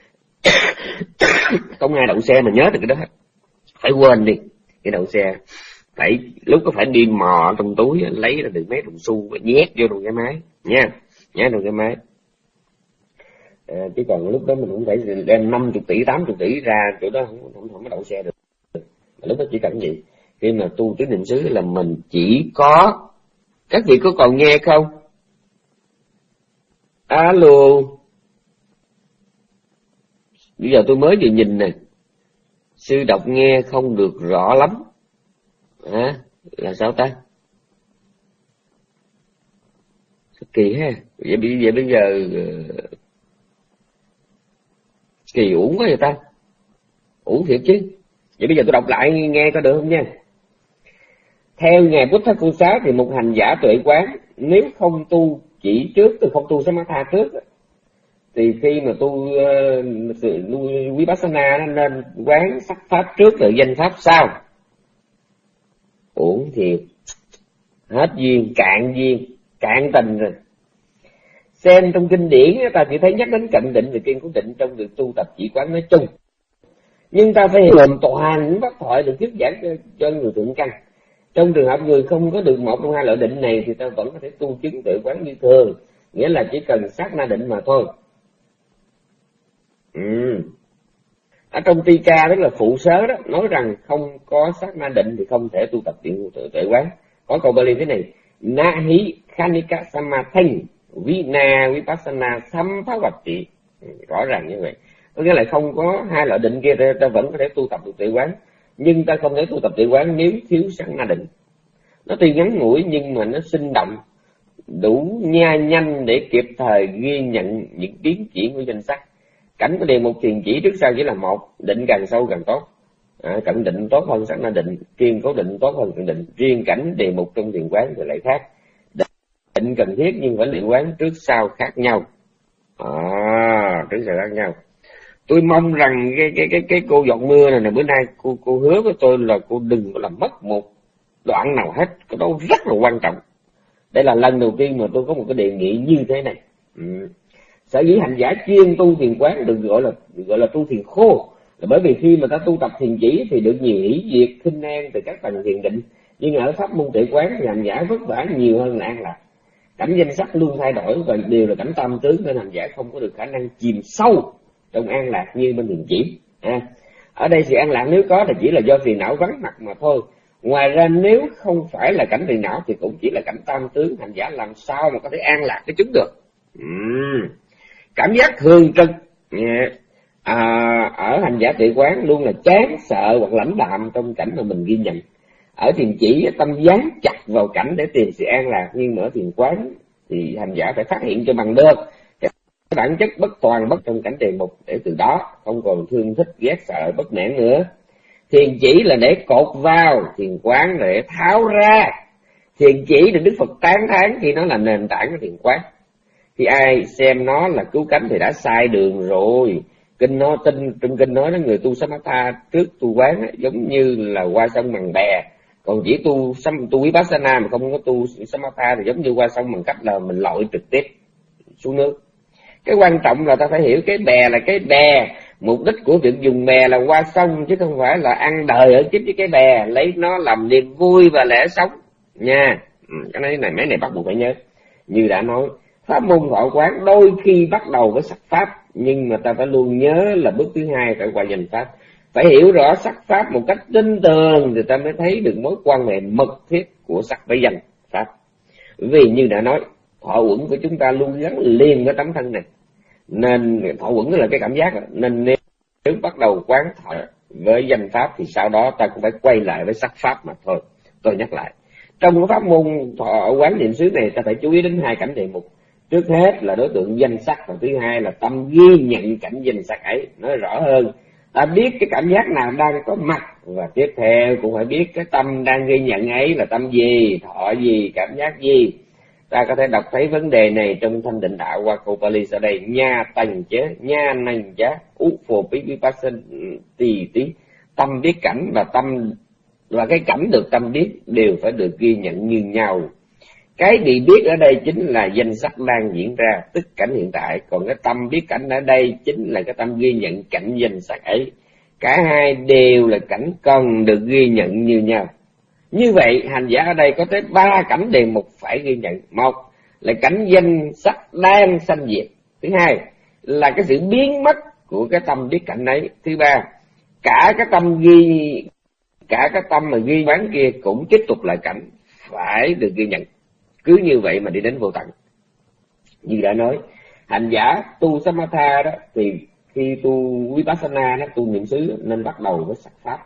Không ai đậu xe mà nhớ được cái đó hết, phải quên đi cái đậu xe, phải lúc có phải đi mò trong túi lấy ra được mấy đồng xu nhét vô trong cái máy nha, nhét trong cái máy. À, chứ còn lúc đó mình cũng phải đem năm mươi tỷ, tám mươi tỷ ra chỗ đó không không, không có đậu xe được. Lúc đó chỉ cần gì, khi mà tu tứ niệm xứ là mình chỉ có, các vị có còn nghe không? Alo, bây giờ tôi mới vừa nhìn nè, sư đọc nghe không được rõ lắm. Hả? Là sao ta? Kỳ ha. Vậy bây giờ, bây giờ Kỳ uổng quá vậy ta, uổng thiệt chứ. Vậy bây giờ tôi đọc lại nghe có được không nha. Theo ngài Buddha Kusa thì một hành giả tuệ quán nếu không tu chỉ trước, từ không tu Samatha trước, thì khi mà tu uh, Vipassana nên quán sắc pháp trước rồi danh pháp sau. Uổng thiệt, hết duyên, cạn duyên, cạn tình rồi. Xem trong kinh điển ta chỉ thấy nhắc đến cận định và kiên cố định trong việc tu tập chỉ quán nói chung, nhưng ta phải hiểu toàn những pháp thoại được thuyết giảng cho, cho người thượng căn. Trong trường hợp người không có được một trong hai loại định này thì ta vẫn có thể tu chứng tự quán như thường, nghĩa là chỉ cần sát na định mà thôi. Ừ. Ở trong Tika tức là phụ sớ đó nói rằng không có sát na định thì không thể tu tập tự tự quán. Có câu Bali thế này: Nahi khanika samathin vina vipassana sampavati. Rõ ràng như vậy, có nghĩa là không có hai loại định kia ta vẫn có thể tu tập tự quán, nhưng ta không thể tu tập tự quán nếu thiếu sát na định. Nó tuy ngắn ngủi nhưng mà nó sinh động, đủ nha nhanh để kịp thời ghi nhận những tiến triển của danh sắc. Cảnh của đề mục thiền chỉ trước sau chỉ là một, định càng sâu càng tốt. À, cận định tốt hơn sát na định, kiên cố định tốt hơn cận định. Riêng cảnh đề mục trong thiền quán thì lại khác. Định cần thiết nhưng phải luyện quán trước sau khác nhau. À, trước sau khác nhau. Tôi mong rằng cái cái cái cái cô giọt mưa này, này bữa nay cô cô hứa với tôi là cô đừng có làm mất một đoạn nào hết, cái đó rất là quan trọng. Đây là lần đầu tiên mà tôi có một cái đề nghị như thế này. Ừ. Sở dĩ hành giả chuyên tu thiền quán được gọi là gọi là tu thiền khô, là bởi vì khi mà ta tu tập thiền chỉ thì được nhiều hỷ diệt khinh an từ các tầng thiền định, nhưng ở pháp môn tuệ quán thì hành giả vất vả nhiều hơn là an lạc. Cảnh danh sắc luôn thay đổi và đều là cảnh tam tướng, nên hành giả không có được khả năng chìm sâu trong an lạc như bên thiền chỉ. À, ở đây sự an lạc nếu có thì chỉ là do phiền não vắng mặt mà thôi. Ngoài ra nếu không phải là cảnh phiền não thì cũng chỉ là cảnh tam tướng, hành giả làm sao mà có thể an lạc cái chứng được. Uhm. Cảm giác thường trực à, ở hành giả tuệ quán luôn là chán, sợ hoặc lãnh đạm trong cảnh mà mình ghi nhận. Ở thiền chỉ tâm dán chặt vào cảnh để tìm sự an lạc, nhưng mà ở thiền quán thì hành giả phải phát hiện cho bằng được cái bản chất bất toàn bất trong cảnh đề mục, để từ đó không còn thương thích ghét sợ bất mãn nữa. Thiền chỉ là để cột vào, thiền quán là để tháo ra. Thiền chỉ được Đức Phật tán thán khi nó là nền tảng của thiền quán. Khi ai xem nó là cứu cánh thì đã sai đường rồi. Kinh nó tin trong kinh nói đó, người tu Samatha trước tu quán ấy, giống như là qua sông bằng bè, còn chỉ tu tu Vipassana mà không có tu Samatha thì giống như qua sông bằng cách là mình lội trực tiếp xuống nước. Cái quan trọng là ta phải hiểu cái bè là cái bè, mục đích của việc dùng bè là qua sông chứ không phải là ăn đời ở kiếp với cái bè, lấy nó làm niềm vui và lẽ sống nha. Ừ, cái này này mấy này bắt buộc phải nhớ. Như đã nói, pháp môn thọ quán đôi khi bắt đầu với sắc pháp, nhưng mà ta phải luôn nhớ là bước thứ hai phải qua danh pháp. Phải hiểu rõ sắc pháp một cách tinh tường thì ta mới thấy được mối quan hệ mật thiết của sắc với danh pháp. Vì như đã nói, thọ uẩn của chúng ta luôn gắn liền với tấm thân này, nên thọ uẩn là cái cảm giác đó. Nên nếu bắt đầu quán thọ với danh pháp thì sau đó ta cũng phải quay lại với sắc pháp mà thôi. Tôi nhắc lại, trong cái pháp môn thọ quán niệm xứ này ta phải chú ý đến hai cảnh đề mục. Trước hết là đối tượng danh sắc, và thứ hai là tâm ghi nhận cảnh danh sắc ấy. Nói rõ hơn, ta biết cái cảm giác nào đang có mặt, và tiếp theo cũng phải biết cái tâm đang ghi nhận ấy là tâm gì, thọ gì, cảm giác gì. Ta có thể đọc thấy vấn đề này trong Thanh Định Đạo qua câu Pali sau đây: nha tành chế, nha nành giá, ú phù bí vipassana tì tí. Tâm biết cảnh và tâm và cái cảnh được tâm biết đều phải được ghi nhận như nhau. Cái bị biết ở đây chính là danh sắc đang diễn ra, tức cảnh hiện tại, còn cái tâm biết cảnh ở đây chính là cái tâm ghi nhận cảnh danh sắc ấy. Cả hai đều là cảnh cần được ghi nhận như nhau. Như vậy, hành giả ở đây có tới ba cảnh đề mục phải ghi nhận. Một là cảnh danh sắc đang sanh diệt. Thứ hai là cái sự biến mất của cái tâm biết cảnh ấy. Thứ ba, cả cái tâm ghi cả cái tâm mà ghi quán kia cũng tiếp tục là cảnh phải được ghi nhận. Cứ như vậy mà đi đến vô tận. Như đã nói, hành giả tu Samatha đó thì khi tu Vipassana đó, tu niệm xứ nên bắt đầu với sắc pháp.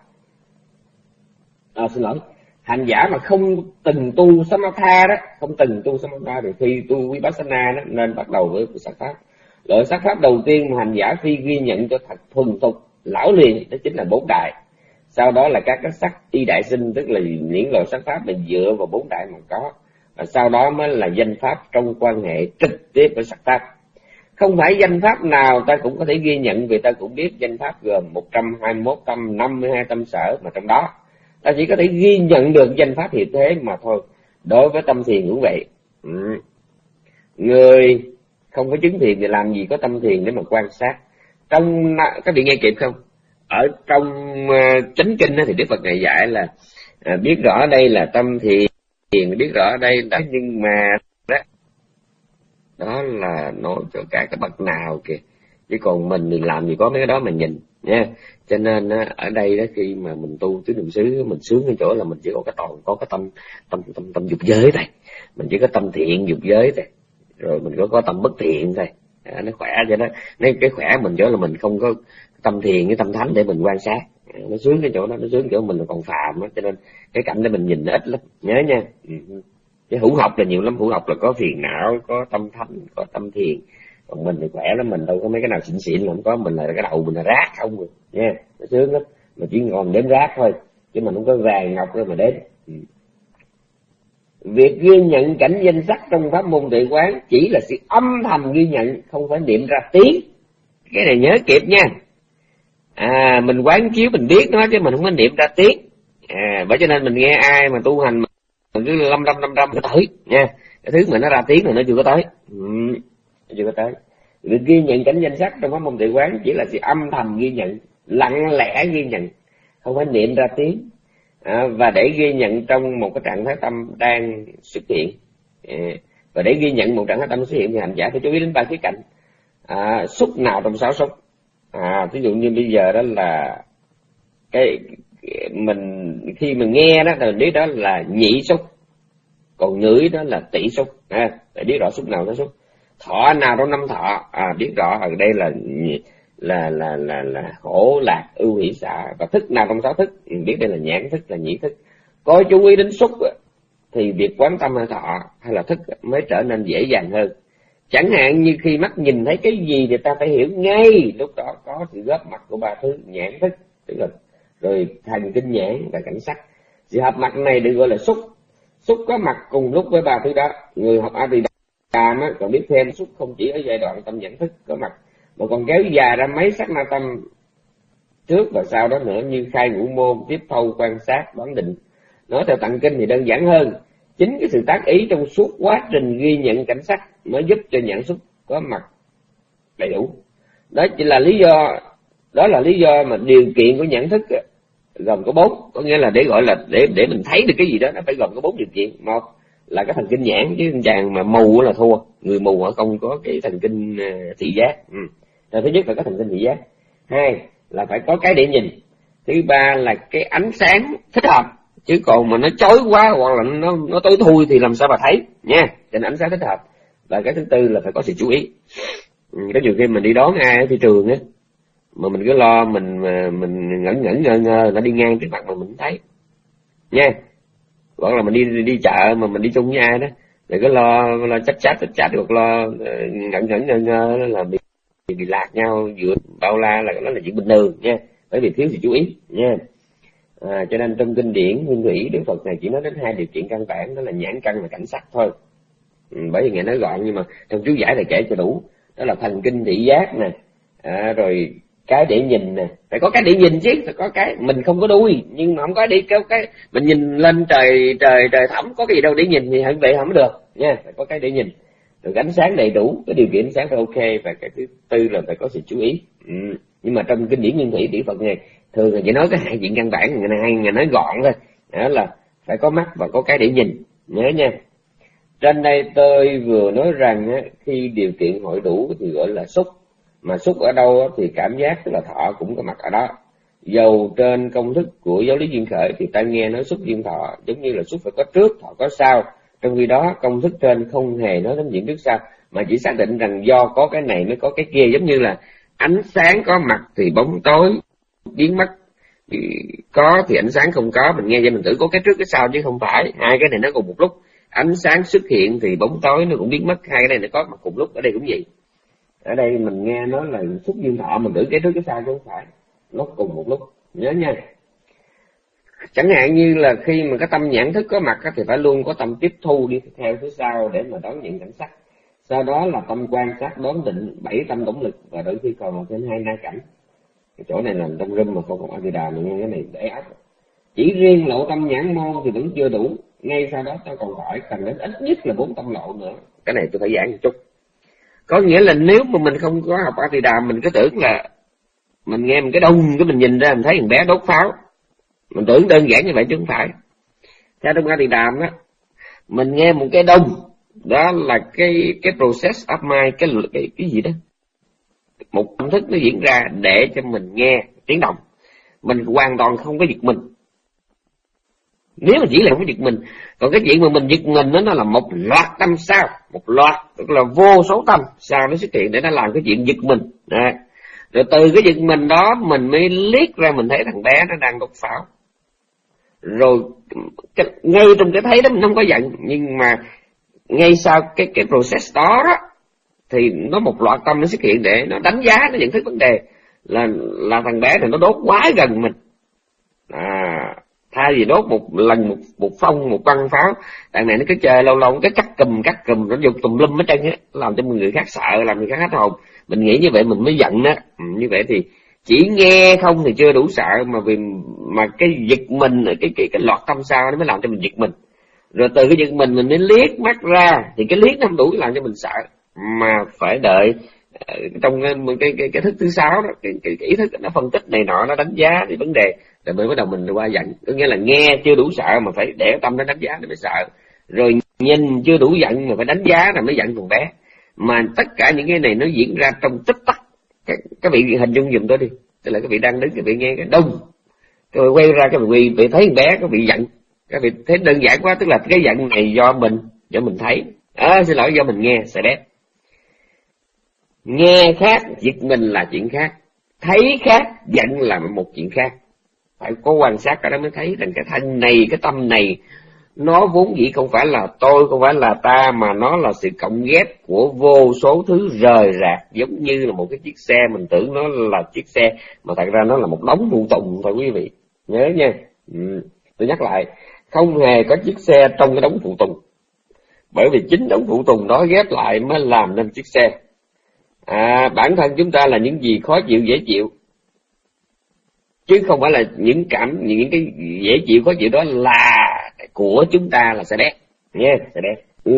À, xin lỗi, hành giả mà không từng tu Samatha đó, không từng tu Samatha thì khi tu Vipassana đó nên bắt đầu với sắc pháp. Loại sắc pháp đầu tiên mà hành giả phi ghi nhận cho thật thuần thục lão luyện đó chính là bốn đại. Sau đó là các cái sắc y đại sinh, tức là những loại sắc pháp mà dựa vào bốn đại mà có. Và sau đó mới là danh pháp trong quan hệ trực tiếp với sắc pháp. Không phải danh pháp nào ta cũng có thể ghi nhận, vì ta cũng biết danh pháp gồm một trăm hai mươi mốt tâm, năm mươi hai tâm sở, mà trong đó ta chỉ có thể ghi nhận được danh pháp hiện thế mà thôi. Đối với tâm thiền cũng vậy. Ừ. Người không có chứng thiền thì làm gì có tâm thiền để mà quan sát. Trong các vị nghe kịp không? Ở trong uh, chánh kinh thì Đức Phật này dạy là uh, biết rõ đây là tâm thiền, biết rõ đây là, nhưng mà đó, đó là nói cho cả cái bậc nào kìa, chứ còn mình thì làm gì có mấy cái đó mà nhìn nha. Cho nên uh, ở đây đó, khi mà mình tu tứ niệm xứ, mình sướng cái chỗ là mình chỉ có cái toàn có cái tâm tâm tâm tâm dục giới thôi, mình chỉ có tâm thiện dục giới thôi, rồi mình có có tâm bất thiện thôi. À, nó khỏe cho nó, nên cái khỏe mình chỗ là mình không có tâm thiền với tâm thánh để mình quan sát. À, nó sướng cái chỗ đó, nó sướng chỗ mình là còn phàm đó, cho nên cái cảnh để mình nhìn nó ít lắm, nhớ nha. Ừ. Cái hữu học là nhiều lắm, hữu học là có phiền não, có tâm thánh, có tâm thiền. Còn mình thì khỏe lắm, mình đâu có mấy cái nào xịn xịn, không có, mình là cái đầu mình là rác không rồi nha, nó sướng lắm, mà chỉ còn đếm rác thôi, chứ mình không có vàng ngọc đâu mà đếm. Ừ. Việc ghi nhận cảnh danh sắc trong pháp môn tuệ quán chỉ là sự âm thầm ghi nhận, không phải niệm ra tiếng. Cái này nhớ kịp nha. À, mình quán chiếu mình biết nó chứ mình không có niệm ra tiếng. À, bởi cho nên mình nghe ai mà tu hành mình cứ lâm lâm lâm lâm nó tới nha. Cái thứ mà nó ra tiếng là nó chưa có tới. Ừ, nó chưa có tới. Việc ghi nhận cảnh danh sắc trong pháp môn tuệ quán chỉ là sự âm thầm ghi nhận, lặng lẽ ghi nhận, không phải niệm ra tiếng. À, và để ghi nhận trong một cái trạng thái tâm đang xuất hiện, à, và để ghi nhận một trạng thái tâm xuất hiện thì hành giả phải chú ý đến ba khía cạnh. À, xúc nào trong sáu xúc. À, ví dụ như bây giờ đó là cái mình khi mình nghe đó là biết đó là nhị xúc, còn ngửi đó là tỷ xúc. À, để biết rõ xúc nào trong xúc. Thọ nào trong năm thọ. À, biết rõ ở đây là là là là là khổ lạc ưu hỷ xả. Và thức nào trong sáu thức, biết đây là nhãn thức, là nhĩ thức. Có chú ý đến xúc thì việc quán tâm hay thọ hay là thức mới trở nên dễ dàng hơn. Chẳng hạn như khi mắt nhìn thấy cái gì thì ta phải hiểu ngay lúc đó có sự góp mặt của ba thứ nhãn thức, tức là rồi thần kinh nhãn và cảnh sắc. Sự hợp mặt này được gọi là xúc. Xúc có mặt cùng lúc với ba thứ đó. Người học Abhidhamma á còn biết thêm xúc không chỉ ở giai đoạn tâm nhãn thức có mặt, mà còn kéo dài ra mấy sát na tâm trước và sau đó nữa, như khai ngũ môn, tiếp thâu, quan sát, đoán định. Nói theo tạng kinh thì đơn giản hơn. Chính cái sự tác ý trong suốt quá trình ghi nhận cảnh sắc mới giúp cho nhãn xúc có mặt đầy đủ. Đó chỉ là lý do, đó là lý do mà điều kiện của nhãn thức gồm có bốn, có nghĩa là để gọi là để để mình thấy được cái gì đó nó phải gồm có bốn điều kiện. Một là cái thần kinh nhãn, chứ chàng mà mù là thua, người mù họ không có cái thần kinh thị giác. Ừ. Rồi thứ nhất là có thần kinh thị giác, hai là phải có cái để nhìn, thứ ba là cái ánh sáng thích hợp, chứ còn mà nó chói quá hoặc là nó nó tối thui thì làm sao mà thấy nha. Cho nên ánh sáng thích hợp. Và cái thứ tư là phải có sự chú ý. Ừ, có nhiều khi mình đi đón ai ở thị trường á mà mình cứ lo mình mình ngẩn ngẩn ngơ ngơ nó đi ngang trước mặt mà mình không thấy nha. Hoặc là mình đi đi chợ mà mình đi chung với ai đó thì cứ lo lo chát chát chát chát hoặc lo ngẩn ngẩn ngơ ngơ là bị bị lạc nhau giữa bao la, là nó là chuyện bình thường nha, bởi vì thiếu sự chú ý nha. À, cho nên trong kinh điển Nguyên Thủy Đức Phật này chỉ nói đến hai điều kiện căn bản, đó là nhãn căn và cảnh sắc thôi. Ừ, bởi vì Ngài nói gọn nhưng mà trong chú giải thì kể cho đủ. Đó là thần kinh thị giác nè, à, rồi cái để nhìn nè, phải có cái để nhìn chứ, phải có cái mình không có đuôi nhưng mà không có đi kéo cái mình nhìn lên trời trời trời thẳm có cái gì đâu để nhìn thì hẳn vậy không được nha, phải có cái để nhìn. Rồi ánh sáng đầy đủ, cái điều kiện ánh sáng phải ok, và cái thứ tư là phải có sự chú ý. Ừ. Nhưng mà trong kinh điển Nguyên Thủy Đức Phật này thường là chỉ nói cái hai chuyện căn bản, ngày nay ngày nói gọn thôi, đó là phải có mắt và có cái để nhìn, nhớ nha. Trên đây tôi vừa nói rằng á, khi điều kiện hội đủ thì gọi là xúc, mà xúc ở đâu thì cảm giác tức là thọ cũng có mặt ở đó. Dầu trên công thức của giáo lý duyên khởi thì ta nghe nói xúc duyên thọ giống như là xúc phải có trước thọ có sau, trong khi đó công thức trên không hề nói đến chuyện trước sau, mà chỉ xác định rằng do có cái này mới có cái kia. Giống như là ánh sáng có mặt thì bóng tối biến mất, thì có thì ánh sáng không có, mình nghe vậy mình tưởng có cái trước cái sau chứ không phải, hai cái này nó cùng một lúc. Ánh sáng xuất hiện thì bóng tối nó cũng biến mất, hai cái này nó có mặt cùng lúc, ở đây cũng vậy. Ở đây mình nghe nói là xúc duyên thọ, mình tưởng cái trước cái sau chứ không phải, nó cùng một lúc, nhớ nha. Chẳng hạn như là khi mà cái tâm nhãn thức có mặt thì phải luôn có tâm tiếp thu đi theo phía sau để mà đón nhận cảnh sắc. Sau đó là tâm quan sát đón định, bảy tâm tổng lực, và đôi khi còn thêm hai na cảnh. Cái chỗ này là trong râm mà không có A-di-đà, mình nghe cái này để áp. Chỉ riêng lộ tâm nhãn môn thì vẫn chưa đủ, ngay sau đó ta còn phải cần đến ít nhất là bốn tâm lộ nữa. Cái này tôi phải giảng một chút. Có nghĩa là nếu mà mình không có học A-di-đà, mình cứ tưởng là mình nghe một cái đông, cái mình nhìn ra mình thấy thằng bé đốt pháo, mình tưởng đơn giản như vậy chứ không phải. Theo trong A-di-đà đó, mình nghe một cái đông, đó là cái cái process of mind, cái cái cái gì đó, một tâm thức nó diễn ra để cho mình nghe tiếng động, mình hoàn toàn không có giật mình. Nếu mà chỉ là không có giật mình, còn cái chuyện mà mình giật mình đó, nó là một loạt tâm sao, một loạt tức là vô số tâm sao nó xuất hiện để nó làm cái chuyện giật mình. Đấy. Rồi từ cái giật mình đó mình mới liếc ra mình thấy thằng bé nó đang đốt pháo. Rồi cái, ngay trong cái thấy đó mình không có giận, nhưng mà ngay sau cái cái process đó đó thì nó một loạt tâm nó xuất hiện để nó đánh giá, nó nhận thức vấn đề là là thằng bé này nó đốt quá gần mình. À, thay vì đốt một lần một một phong một băng pháo, đằng này nó cứ chơi lâu lâu cái cắt cùm cắt cùm nó dùng tùm lum hết trơn á, làm cho người khác sợ, làm người khác hết hồn. Mình nghĩ như vậy mình mới giận đó. Ừ, như vậy thì chỉ nghe không thì chưa đủ sợ, mà vì mà cái giật mình, cái cái cái loạt tâm sao nó mới làm cho mình giật mình. Rồi từ cái giật mình mình mới liếc mắt ra, thì cái liếc nó không đủ làm cho mình sợ, mà phải đợi trong cái cái cái, cái thức thứ sáu đó, cái, cái, cái ý thức nó phân tích này nọ, nó đánh giá thì vấn đề, rồi mới bắt đầu mình qua giận. Có nghĩa là nghe chưa đủ sợ mà phải để tâm nó đánh giá để mới sợ, rồi nhìn chưa đủ giận mà phải đánh giá rồi mới giận thằng bé. Mà tất cả những cái này nó diễn ra trong tích tắc. Các, các vị hình dung giùm tôi đi, tức là các vị đang đứng, các vị nghe cái đông, các vị quay ra, các vị bị thấy thằng bé, các vị giận, các vị thấy đơn giản quá, tức là cái giận này do mình, do mình thấy, à, xin lỗi do mình nghe, sẽ đét. Nghe khác, giật mình là chuyện khác, thấy khác, giận là một chuyện khác. Phải có quan sát cả đó mới thấy rằng cái thân này, cái tâm này, nó vốn dĩ không phải là tôi, không phải là ta, mà nó là sự cộng ghép của vô số thứ rời rạc, giống như là một cái chiếc xe, mình tưởng nó là chiếc xe, mà thật ra nó là một đống phụ tùng thôi quý vị. Nhớ nha, ừ. Tôi nhắc lại, không hề có chiếc xe trong cái đống phụ tùng, bởi vì chính đống phụ tùng đó ghép lại mới làm nên chiếc xe. À, bản thân chúng ta là những gì khó chịu dễ chịu, chứ không phải là những cảm, những cái dễ chịu khó chịu đó là của chúng ta, là sẽ đét nha, sẽ đét. Ừ,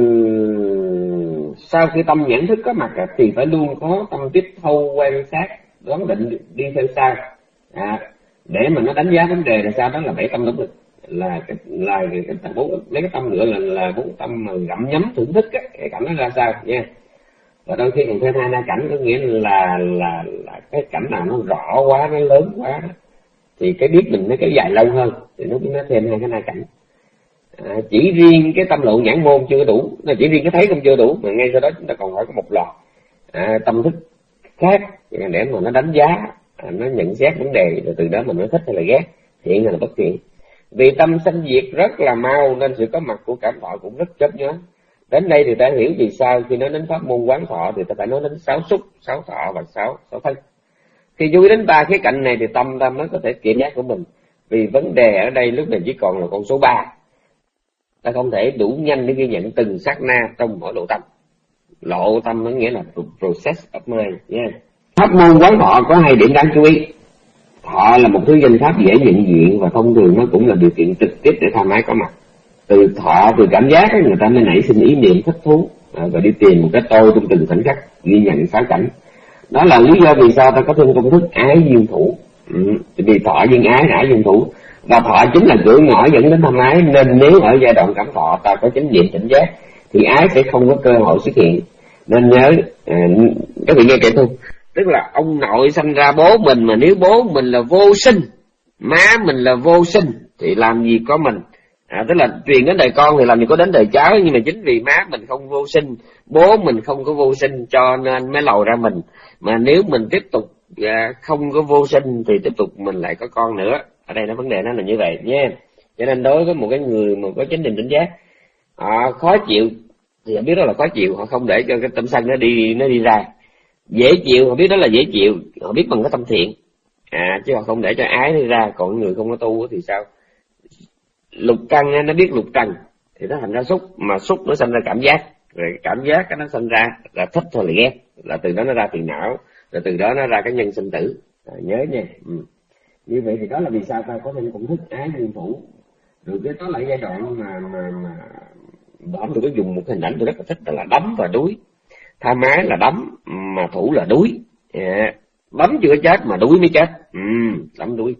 sau khi tâm nhãn thức có mặt thì phải luôn có tâm tiếp thu quan sát đoán định đi theo sau, à, để mà nó đánh giá vấn đề là sao, đó là bảy tâm tổng lực, là cái là cái, cái bốn lấy cái tâm nữa là là bốn tâm mà gặm nhấm thưởng thức á, cái cảnh nó ra sao nha. Và đôi khi còn thêm hai na cảnh, có nghĩa là là là cái cảnh nào nó rõ quá, nó lớn quá thì cái biết mình nó kéo dài lâu hơn, thì nó nó thêm hai cái na cảnh. À, chỉ riêng cái tâm lộ nhãn môn chưa đủ, nó chỉ riêng cái thấy không chưa đủ, mà ngay sau đó chúng ta còn phải có một loạt à, tâm thức khác để mà nó đánh giá, à, nó nhận xét vấn đề, rồi từ đó mình mới thích hay là ghét, thiện hay là bất thiện. Vì tâm sanh diệt rất là mau nên sự có mặt của cảm thọ cũng rất chớp nhoáng. Đến đây thì ta hiểu vì sao khi nói đến pháp môn quán thọ thì ta phải nói đến sáu xúc, sáu thọ và sáu sáu thân. Khi chú ý đến ba khía cạnh này thì tâm ta mới có thể kiểm giác của mình. Vì vấn đề ở đây lúc này chỉ còn là con số ba. Ta không thể đủ nhanh để ghi nhận từng sát na trong mỗi lộ tâm. Lộ tâm nó nghĩa là process of mind. Yeah. Pháp môn quán thọ có hai điểm đáng chú ý. Thọ là một thứ danh pháp dễ nhận diện và thông thường nó cũng là điều kiện trực tiếp để tham ái có mặt. Từ thọ, từ cảm giác ấy, người ta mới nảy sinh ý niệm thích thú à, và đi tìm một cái tôi trong từng khoảnh khắc ghi nhận sáu cảnh. Đó là lý do vì sao ta có thêm công thức ái duyên thủ. Ừ, vì thọ duyên ái, ái duyên thủ, và thọ chính là cửa ngõ dẫn đến tham ái, nên nếu ở giai đoạn cảm thọ ta có chánh niệm tỉnh giác thì ái sẽ không có cơ hội xuất hiện. Nên nhớ à, các vị nghe kỹ không? Tức là ông nội sanh ra bố mình, mà nếu bố mình là vô sinh, má mình là vô sinh thì làm gì có mình. À, tức là truyền đến đời con thì làm gì có đến đời cháu, nhưng mà chính vì má mình không vô sinh, bố mình không có vô sinh cho nên mới lòi ra mình. Mà nếu mình tiếp tục à, không có vô sinh thì tiếp tục mình lại có con nữa. Ở đây nó vấn đề nó là như vậy nha. Cho nên đối với một cái người mà có chánh niệm tỉnh giác, họ khó chịu thì họ biết đó là khó chịu, họ không để cho cái tâm sân nó đi nó đi ra. dễ chịu, họ biết đó là dễ chịu, họ biết bằng cái tâm thiện, à chứ họ không để cho ái đi ra. Còn người không có tu thì sao? Lục căn nó biết lục trần thì nó thành ra xúc, mà xúc nó sinh ra cảm giác, rồi cảm giác nó sinh ra là thích hay là ghét, là từ đó nó ra phiền não, rồi từ đó nó ra cái nhân sinh tử. À, nhớ nha. Ừ. Như vậy thì đó là vì sao ta có thể cũng thích ái nguyên thủ. Rồi cái đó là giai đoạn mà mà mà bọn tôi có dùng một hình ảnh tôi rất là thích, là đấm và đuối. Tha mái là đấm mà thủ là đuối. À, đấm chưa chết mà đuối mới chết. Ừ, đấm đuối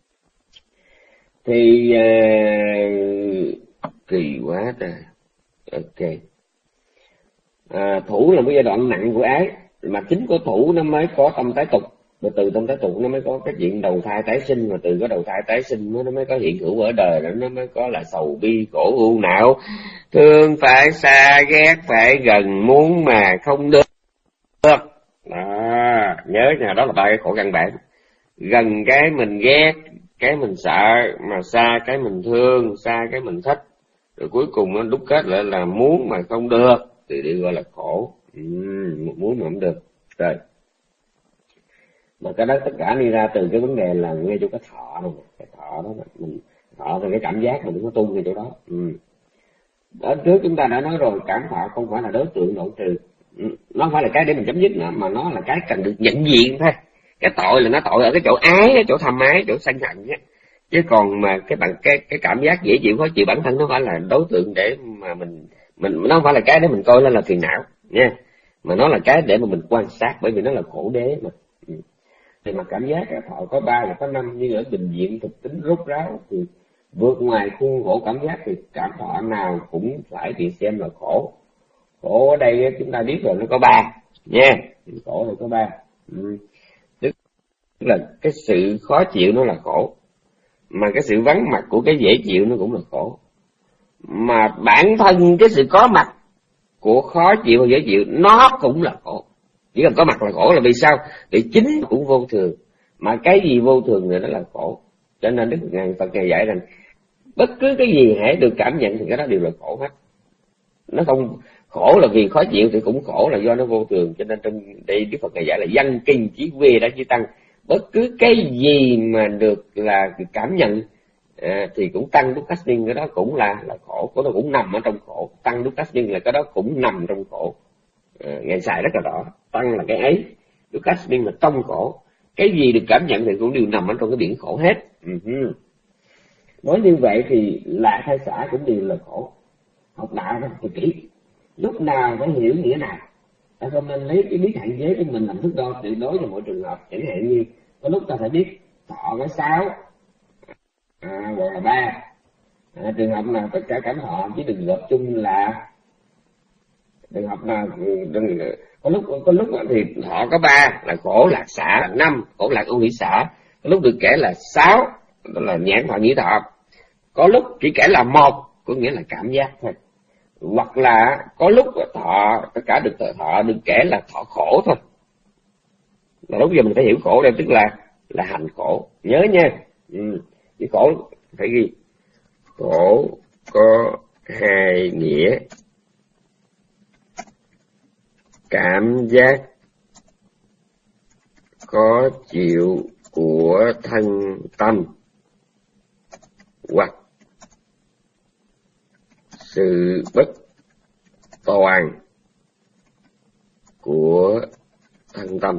thì uh, kỳ quá trời. Ok. À, thủ là một giai đoạn nặng của ái, mà chính của thủ nó mới có tâm tái tục, rồi từ tâm tái tục nó mới có cái chuyện đầu thai tái sinh, mà từ cái đầu thai tái sinh nó mới có hiện hữu ở đời, rồi nó mới có là sầu bi khổ u não, thương phải xa, ghét phải gần, muốn mà không được. À, nhớ nha, đó là ba cái khổ căn bản. Gần cái mình ghét, cái mình sợ, mà xa cái mình thương, xa cái mình thích, rồi cuối cùng nó đúc kết lại là muốn mà không được thì được gọi là khổ. Ừ, muốn mà không được. Rồi mà cái đó tất cả đi ra từ cái vấn đề là ngay chỗ cái thọ này, cái thọ đó mình thọ thì cái cảm giác mình cũng có tu ngay chỗ đó. Ừ. Ở trước chúng ta đã nói rồi, cảm thọ không phải là đối tượng đoạn trừ, nó không phải là cái để mình chấm dứt nữa, mà nó là cái cần được nhận diện thôi. Cái tội là nó tội ở cái chỗ ái, cái chỗ tham ái, chỗ sân hận nhé. Chứ còn mà cái bạn cái cái cảm giác dễ chịu khó chịu bản thân nó phải là đối tượng để mà mình mình nó không phải là cái để mình coi lên là phiền não nha, mà nó là cái để mà mình quan sát, bởi vì nó là khổ đế mà. Ừ. Thì mà cảm giác thọ có ba và có năm, nhưng ở bình diện thực tính rốt ráo thì vượt ngoài khuôn khổ cảm giác thì cảm thọ nào cũng phải bị xem là khổ. Khổ ở đây chúng ta biết rồi, nó có ba nha, khổ này có ba. Ừ. Tức là cái sự khó chịu nó là khổ, mà cái sự vắng mặt của cái dễ chịu nó cũng là khổ, mà bản thân cái sự có mặt của khó chịu và dễ chịu nó cũng là khổ. Chỉ cần có mặt là khổ, là vì sao? Vì chính cũng vô thường, mà cái gì vô thường thì nó là khổ. Cho nên Đức Phật ngài dạy rằng bất cứ cái gì hãy được cảm nhận thì cái đó đều là khổ hết. Nó không khổ là vì khó chịu thì cũng khổ là do nó vô thường. Cho nên trong đây Đức Phật ngài dạy là văn kinh chí quê đã chí tăng. Bất cứ cái gì mà được là cảm nhận à, thì cũng tăng đúc cách nhưng cái đó cũng là là khổ, cái đó cũng nằm ở trong khổ. Tăng đúc cách nhưng là cái đó cũng nằm trong khổ. À, ngài xài rất là rõ, tăng là cái ấy, đúc cách nhưng là trong khổ. Cái gì được cảm nhận thì cũng đều nằm ở trong cái biển khổ hết. Uh-huh. Nói như vậy thì lạc hay xả cũng đều là khổ. Học đạo đó thì kỹ, lúc nào phải hiểu nghĩa nào. Ta không nên lấy cái biết hạn chế của mình làm thước đo tuyệt đối cho mọi trường hợp. Chẳng hạn như có lúc ta phải biết thọ cái sáu à, gọi là ba. À, trường hợp nào tất cả cảm thọ chỉ đừng gộp chung là trường hợp nào đừng, có lúc có lúc thì thọ có ba là khổ lạc xả là năm, khổ lạc ưu hỷ xả. Có lúc được kể là sáu, đó là nhãn thọ nhĩ thọ. Có lúc chỉ kể là một, có nghĩa là cảm giác thôi. Hoặc là có lúc thọ tất cả được thọ được kể là thọ khổ thôi. Là lúc giờ mình phải hiểu khổ đây, tức là là hành khổ. Nhớ nha. Ừ. Cái khổ phải ghi khổ có hai nghĩa: cảm giác khó chịu của thân tâm hoặc sự bất toàn của thân tâm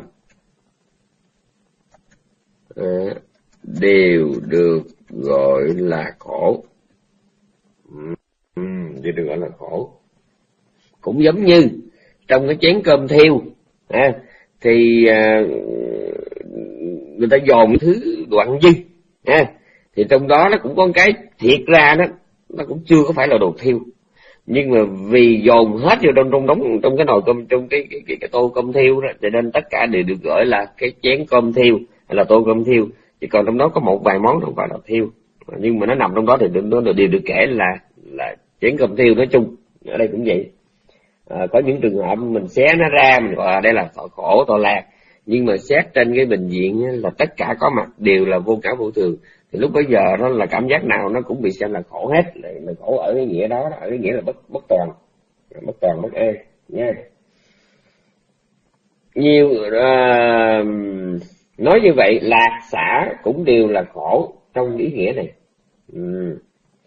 à, đều được gọi là khổ. Ừ, đều được gọi là khổ. Cũng giống như trong cái chén cơm thiêu à, thì à, người ta dồn thứ đoạn dư à, thì trong đó nó cũng có cái thiệt ra đó, nó cũng chưa có phải là đồ thiêu, nhưng mà vì dồn hết vô trong trong đống trong cái nồi cơm, trong cái cái, cái, cái tô cơm thiêu đó, cho nên tất cả đều được gọi là cái chén cơm thiêu hay là tô cơm thiêu. Chỉ còn trong đó có một vài món không phải là thiêu, nhưng mà nó nằm trong đó thì nó đều được kể là là chén cơm thiêu nói chung. Ở đây cũng vậy. À, có những trường hợp mình xé nó ra mình gọi là đây là tội khổ tội lạc, nhưng mà xét trên cái bình diện là tất cả có mặt đều là vô ngã vô thường, thì lúc bấy giờ nó là cảm giác nào nó cũng bị xem là khổ hết. Là khổ ở cái nghĩa đó, ở cái nghĩa là bất bất toàn, bất toàn bất ê nha. nhiều uh, nói như vậy, lạc xả cũng đều là khổ trong ý nghĩa này. Ừ.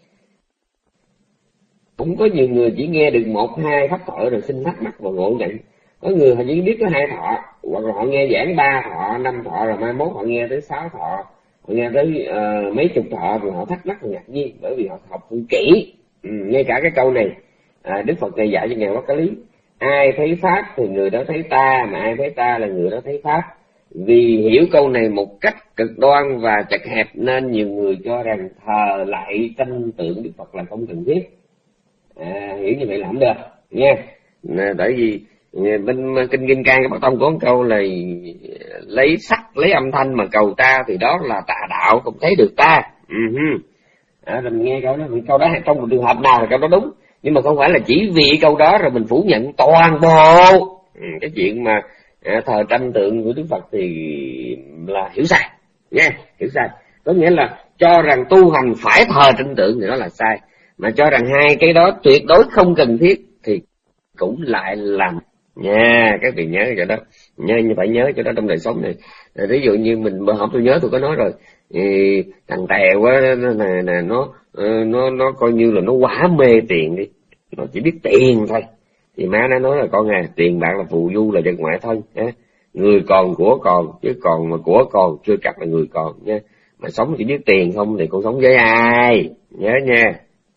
Cũng có nhiều người chỉ nghe được một hai pháp thoại rồi xin thắc mắc và ngộ nhận. Có người họ chỉ biết có hai thọ, hoặc là họ nghe giảng ba thọ, năm thọ, rồi mai mốt họ nghe tới sáu thọ, họ nghe tới uh, mấy chục thọ, rồi họ thắc mắc và ngạc nhiên, bởi vì họ học không kỹ. Ừ, ngay cả cái câu này à, Đức Phật này dạy cho Ngài Quát Cá Lý: ai thấy pháp thì người đó thấy ta, mà ai thấy ta là người đó thấy pháp. Vì hiểu câu này một cách cực đoan và chật hẹp nên nhiều người cho rằng thờ lại tranh tượng Đức Phật là không cần thiết. À, hiểu như vậy là không được nha. À, tại vì bên kinh Kim Cang cái Bắc Tông có một câu là lấy sắc lấy âm thanh mà cầu ta thì đó là tà đạo, không thấy được ta. Uh-huh. À, mình nghe câu đó, câu đó trong một trường hợp nào là câu đó đúng, nhưng mà không phải là chỉ vì câu đó rồi mình phủ nhận toàn bộ. Ừ, cái chuyện mà à, thờ tranh tượng của Đức Phật thì là hiểu sai nha, hiểu sai. Có nghĩa là cho rằng tu hành phải thờ tranh tượng thì đó là sai, mà cho rằng hai cái đó tuyệt đối không cần thiết thì cũng lại làm nha. Các vị nhớ cái đó, nhớ như phải nhớ cái đó trong đời sống này. Ví dụ như mình bữa hổm tôi nhớ tôi có nói rồi, thì thằng Tèo á nè nè nó nó nó coi như là nó quá mê tiền đi, nó chỉ biết tiền thôi. Thì má nó nói là con à, tiền bạc là phù du, là vật ngoại thân á. Người còn của còn, chứ còn mà của còn chưa chắc là người còn nha. Mà sống chỉ biết tiền không thì con sống với ai, nhớ nha.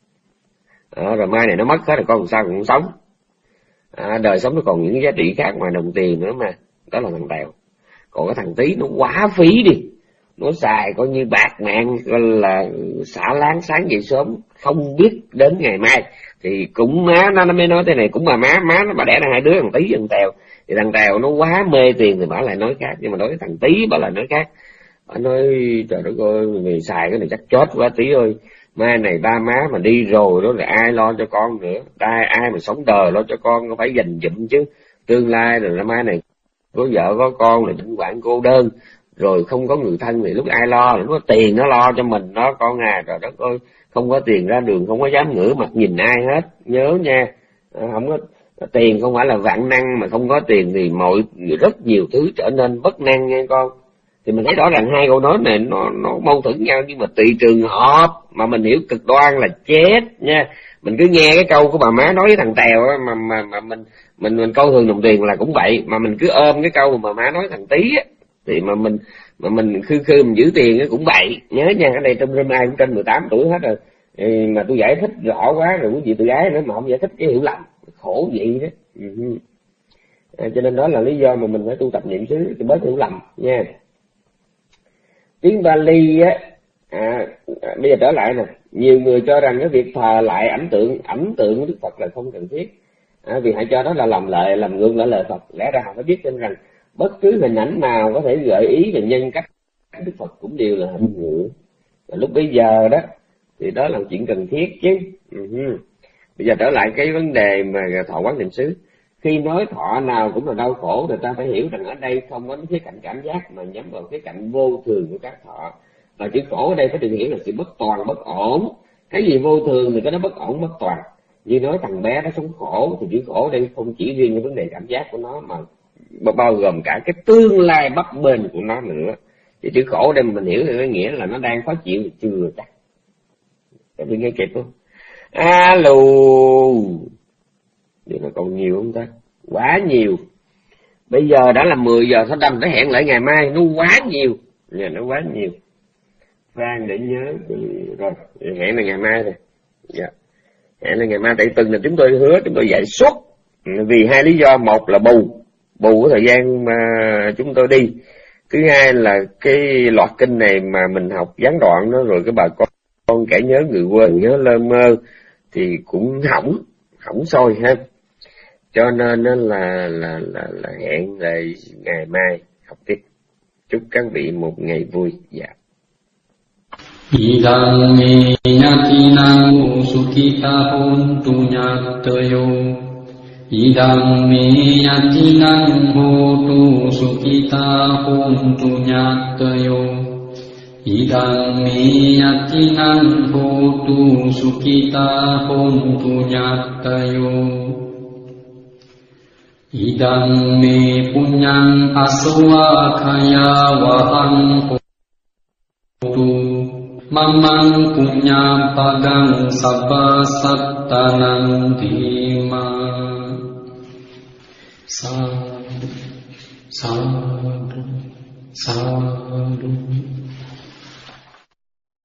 À, rồi mai này nó mất hết rồi con làm sao cũng sống. À, đời sống nó còn những giá trị khác ngoài đồng tiền nữa mà. Đó là thằng Tèo. Còn cái thằng Tí nó quá phí đi, nó xài coi như bạc mạng, gọi là xả láng sáng dậy sớm không biết đến ngày mai. Thì cũng má nó, nó mới nói thế này, cũng mà má má nó bà đẻ ra hai đứa, thằng Tí với thằng Tèo. Thì thằng Tèo nó quá mê tiền thì bà lại nói khác, nhưng mà đối với thằng Tí bà lại nói khác. Bà nói trời đất ơi, mày xài cái này chắc chết quá Tí ơi, mai này ba má mà đi rồi đó là ai lo cho con nữa, ai ai mà sống đời lo cho con, nó phải dành dụm chứ. Tương lai rồi là mai này có vợ có con là định quản cô đơn, rồi không có người thân thì lúc ai lo, lúc có tiền nó lo cho mình đó con à. Trời đất ơi, không có tiền ra đường không có dám ngửa mặt nhìn ai hết, nhớ nha. À, không có tiền không phải là vạn năng, mà không có tiền thì mọi rất nhiều thứ trở nên bất năng nha con. Thì mình thấy rõ ràng hai câu nói này nó nó mâu thuẫn nhau, nhưng mà tùy trường hợp mà mình hiểu cực đoan là chết nha. Mình cứ nghe cái câu của bà má nói với thằng Tèo á, mà mà mà mình mình mình coi thường đồng tiền là cũng vậy, mà mình cứ ôm cái câu mà bà má nói thằng Tí á, thì mà mình mà mình khư khư mình giữ tiền cũng vậy. Nhớ nha, ở đây trong room ai cũng trên mười tám tuổi hết rồi, thì mà tôi giải thích rõ quá rồi quý vị tự gái nữa mà không giải thích cái hiểu lầm, khổ vậy đó. Ừ. À, cho nên đó là lý do mà mình phải tu tập niệm xứ thì bớt hiểu lầm nha. Tiếng Bali á, à, à, bây giờ trở lại nè, nhiều người cho rằng cái việc thờ lại ảnh tượng ảnh tượng của Đức Phật là không cần thiết, à, vì hãy cho đó là làm lợi làm ngược lại lời Phật. Lẽ ra họ phải biết thêm rằng bất cứ hình ảnh nào có thể gợi ý về nhân cách Đức Phật cũng đều là hình ngữ. Và lúc bây giờ đó thì đó là chuyện cần thiết chứ. Uh-huh. Bây giờ trở lại cái vấn đề mà thọ quán niệm xứ. Khi nói thọ nào cũng là đau khổ, người ta phải hiểu rằng ở đây không có khía cạnh cảm giác mà nhắm vào khía cạnh vô thường của các thọ. Và chữ khổ ở đây phải được hiểu là sự bất toàn, bất ổn. Cái gì vô thường thì cái đó bất ổn, bất toàn. Như nói thằng bé nó sống khổ thì chữ khổ ở đây không chỉ riêng cái vấn đề cảm giác của nó, mà bao gồm cả cái tương lai bấp bênh của nó nữa. Chứ chữ khổ ở đây mình hiểu thì có nghĩa là nó đang khó chịu thì chưa chắc. Các bạn nghe kịp không? Alo, điều này còn nhiều không ta? Quá nhiều. Bây giờ đã là mười giờ, sao đâm phải hẹn lại ngày mai, nó quá nhiều. Nhà nó quá nhiều. Phan để nhớ thì... rồi, hẹn là ngày mai rồi. Dạ. Hẹn là ngày mai, tại từng là chúng tôi hứa, chúng tôi dạy suốt. Vì hai lý do, một là bù, bù cái thời gian mà chúng tôi đi. Thứ hai là cái loạt kinh này mà mình học gián đoạn đó, rồi cái bà con, con kẻ nhớ người quên, nhớ lơ mơ, thì cũng hỏng, hỏng sôi ha. Cho nên là là là, là hẹn lại ngày mai học tiếp. Chúc các vị một ngày vui. Dạ. Idang me yatinang sukita hontu nyattayo. Idang me yatinang hotu sukita hontu nyattayo. Idang me yatinang hotu sukita hontu nyattayo. Idang me punyang aswakaya wahang hotu mamang punya pagang sabba sattanang dhima. Sadhu, sadhu, sadhu.